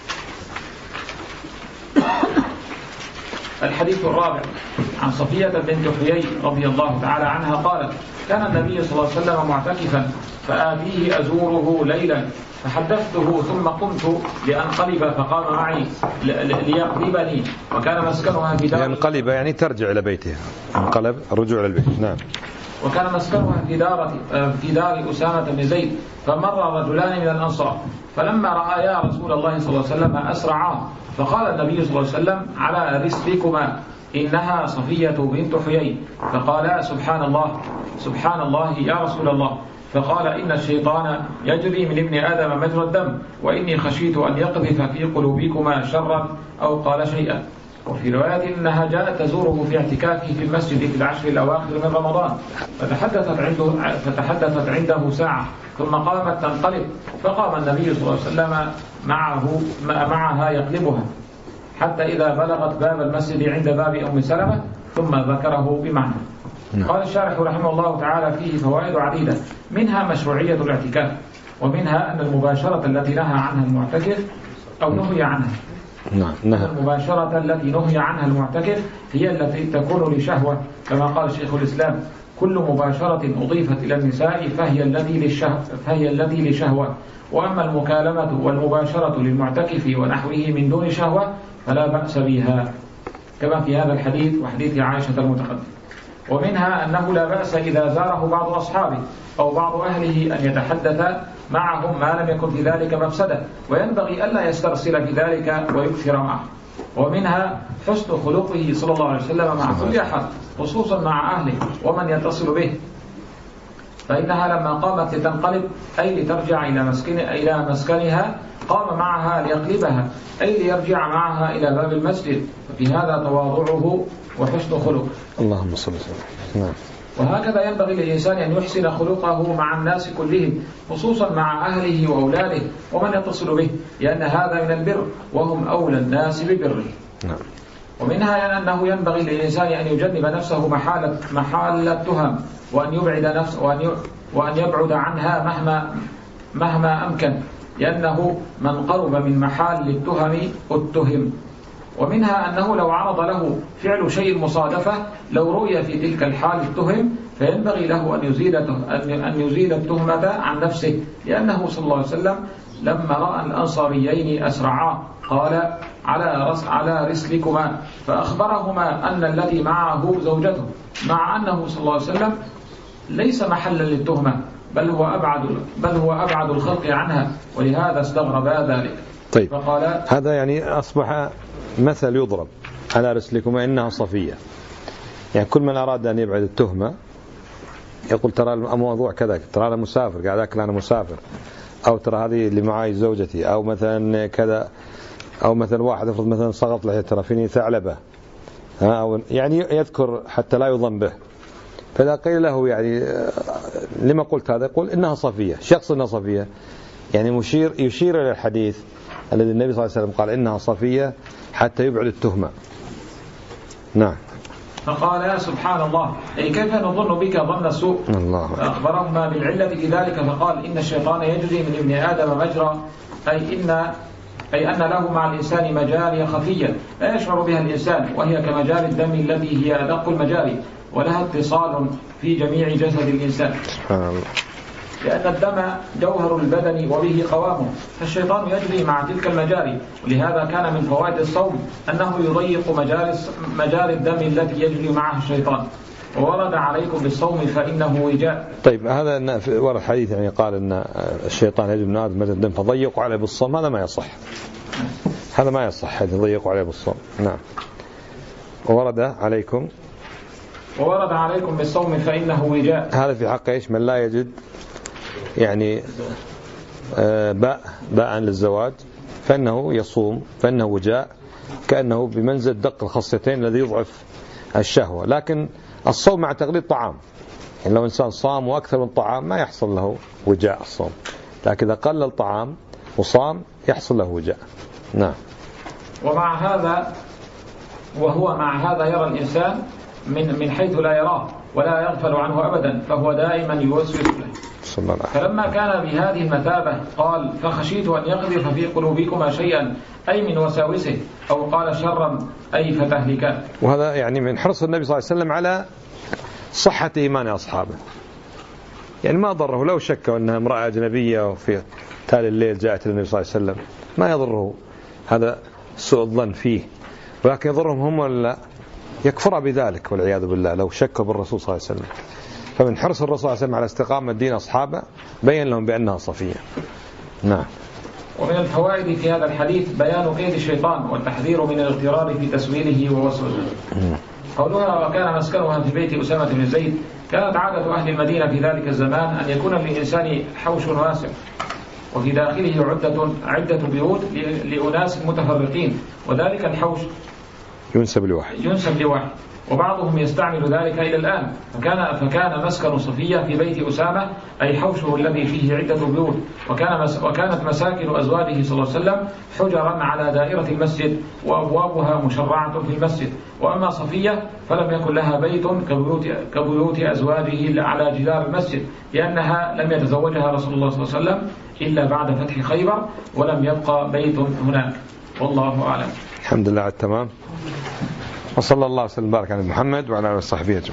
الحديث الرابع عن صفية بنت حيي رضي الله تعالى عنها قالت: كان النبي صلى الله عليه وسلم معتكفا فآتيه أزوره ليلا فحدثته ثم قمت لأنقلب فقام معي ليقلبني، وكان مسكنها في دار ينقلب يعني ترجع إلى بيتها، انقلب الرجوع إلى البيت. نعم. وكان مسكنها في دار في دار أسامة بن زيد، فمر رجلان من الأنصار فلما رأيا رسول الله صلى الله عليه وسلم أسرعا، فقال النبي صلى الله عليه وسلم: على رسلكما إنها صفية بنت حيي. فقال: سبحان الله سبحان الله يا رسول الله. فقال: إن الشيطان يجري من ابن آدم مجرى الدم، وإني خشيت أن يقذف في قلوبكما شرا أو قال شيئا. وفي رواية إنها جاءت تزوره في اعتكافه في المسجد في العشر الأواخر من رمضان، فتحدثت عنده, فتحدثت عنده ساعة ثم قامت تنقلب، فقام النبي صلى الله عليه وسلم معه معها يقلبها حتى إذا بلغت باب المسجد عند باب أم سلمة ثم ذكره بمعنى. قال الشارح رحمه الله تعالى: فيه فوائد عديدة، منها مشروعية الاعتكاف، ومنها أن المباشرة التي نهى عنها المعتكف أو نهي عنها نعم نعم. المباشرة التي نهي عنها المعتكف هي التي تكون لشهوة، كما قال شيخ الإسلام: كل مباشرة أضيفت إلى النساء فهي التي للشهوة, فهي التي لشهوة وأما المكالمة والمباشرة للمعتكف ونحوه من دون شهوة فلا بأس بها، كما في هذا الحديث وحديث عائشة المتقدم. ومنها أنه لا بأس إذا زاره بعض أصحابه أو بعض أهله أن يتحدث معهم ما لم يكن في ذلك مفسدة، وينبغي ألا يسترسل في ذلك ويكثر معه. ومنها حسن خلقه صلى الله عليه وسلم مع كل أحد، خصوصا مع أهله ومن يتصل به، فإنها لما قامت لتنقلب أي لترجع إلى مسكن إلى مسكنها قام معها ليقلبها أي ليرجع معها إلى باب المسجد، ففي هذا تواضعه وحسن خلقه. اللهم صل وسلم. نعم. وهكذا ينبغي للإنسان أن يحسن خلقه مع الناس كلهم، خصوصا مع أهله وأولاده ومن يتصل به، لأن هذا من البر وهم أولى الناس ببره. نعم. ومنها أنه ينبغي للإنسان أن يجنب نفسه محال محال التهم، وأن يبعد نفسه وأن وأن يبعد عنها مهما مهما أمكن، لأنه من قرب من محال التهم اتهم. ومنها أنه لو عرض له فعل شيء مصادفة لو رؤي في تلك الحال اتهم، فينبغي له أن يزيل أن يزيل التهمة عن نفسه، لأنه صلى الله عليه وسلم لما رأى الأنصاريين أسرعا قال: على رس على رسلكما، فأخبرهما أن الذي معه زوجته، مع أنه صلى الله عليه وسلم ليس محلا للتهمة، بل هو أبعد بل هو أبعد الخلق عنها، ولهذا استغربا ذلك. طيب، فقال: هذا يعني أصبح مثل يضرب على رسلكما إنها صفية، يعني كل من أراد أن يبعد التهمة يقول: ترى الموضوع كذا، ترى أنا مسافر قاعد أكل، أنا مسافر، أو ترى هذه اللي معي زوجتي، أو مثلا كذا، أو مثلا واحد افرض مثلا سقط له ترى فيني ثعلبة، أو يعني يذكر حتى لا يظن به. فإذا قيل له يعني لما قلت هذا، يقول إنها صفية، شخص إنها صفية، يعني مشير يشير إلى الحديث الذي النبي صلى الله عليه وسلم قال إنها صفية حتى يبعد التهمة. نعم. فقال: سبحان الله، أي كيف نظن بك ظن السوء؟ فأخبرهما بالعلة في ذلك، فقال: إن الشيطان يجري من ابن آدم مجرى، أي إن أي أن له مع الإنسان مجاري خفية لا يشعر بها الإنسان، وهي كمجاري الدم التي هي أدق المجاري، ولها اتصال في جميع جسد الإنسان، سبحان الله، لأن الدم جوهر البدن وبه قوامه، فالشيطان يجري مع تلك المجاري. ولهذا كان من فوائد الصوم أنه يضيق مجاري مجاري الدم التي يجري معها الشيطان. وورد عليكم بالصوم فإنه وجاء. طيب، هذا ورد حديث يعني قال أن الشيطان يجري من آدم مجرى الدم فضيقوا عليه بالصوم، هذا ما يصح، هذا ما يصح، هذا ضيقوا عليه بالصوم. نعم. وورد عليكم وورد عليكم بالصوم فإنه وجاء، هذا في حق إيش؟ من لا يجد يعني باء باء للزواج فإنه يصوم، فإنه وجاء، كأنه بمنزل دق الخصيتين الذي يضعف الشهوة. لكن الصوم مع تقليل طعام، يعني لو إنسان صام وأكثر من طعام ما يحصل له وجاء الصوم، لكن إذا قلل الطعام وصام يحصل له وجاء. نعم. ومع هذا وهو مع هذا يرى الإنسان من من حيث لا يراه ولا يغفل عنه أبدا، فهو دائما يوسوس له. فلما كان بهذه المثابة قال فخشيت أن يقذف في قلوبكما شيئا، أي من وساوسه، أو قال شرا أي فتهلكا. وهذا يعني من حرص النبي صلى الله عليه وسلم على صحة إيمان أصحابه، يعني ما ضره لو شك أنها امرأة أجنبية وفي تالي الليل جاءت النبي صلى الله عليه وسلم، ما يضره هذا سوء الظن فيه، ولكن يضرهم هم ولا يكفر بذلك والعياذ بالله لو شكوا بالرسول صلى الله عليه وسلم. فمن حرص الرسول صلى الله عليه وسلم على استقامة دين أصحابه بين لهم بأنها صفية. نعم. ومن الفوائد في هذا الحديث بيان كيد الشيطان والتحذير من الاغترار في تسويله ووسوسه. قولها وكان مسكنها في بيت أسامة بن زيد، كانت عادة أهل المدينة في ذلك الزمان أن يكون للإنسان حوش واسع وفي داخله عدة عدة بيوت لأناس متفرقين، وذلك الحوش ينسب لواحد ينسب لواحد وبعضهم يستعمل ذلك إلى الآن. فكان فكان مسكن صفية في بيت أسامة أي حوشه الذي فيه عدة بيوت، وكان مس وكانت مساكن أزواجه صلى الله عليه وسلم حجرا على دائرة المسجد وأبوابها مشرعة في المسجد. وأما صفية فلم يكن لها بيت كبيوت, كبيوت أزواجه على جدار المسجد، لأنها لم يتزوجها رسول الله صلى الله عليه وسلم إلا بعد فتح خيبر، ولم يبقى بيت هناك، والله أعلم. الحمد لله على التمام، وصلى الله وسلم وبارك على محمد وعلى آله وصحبه أجمعين.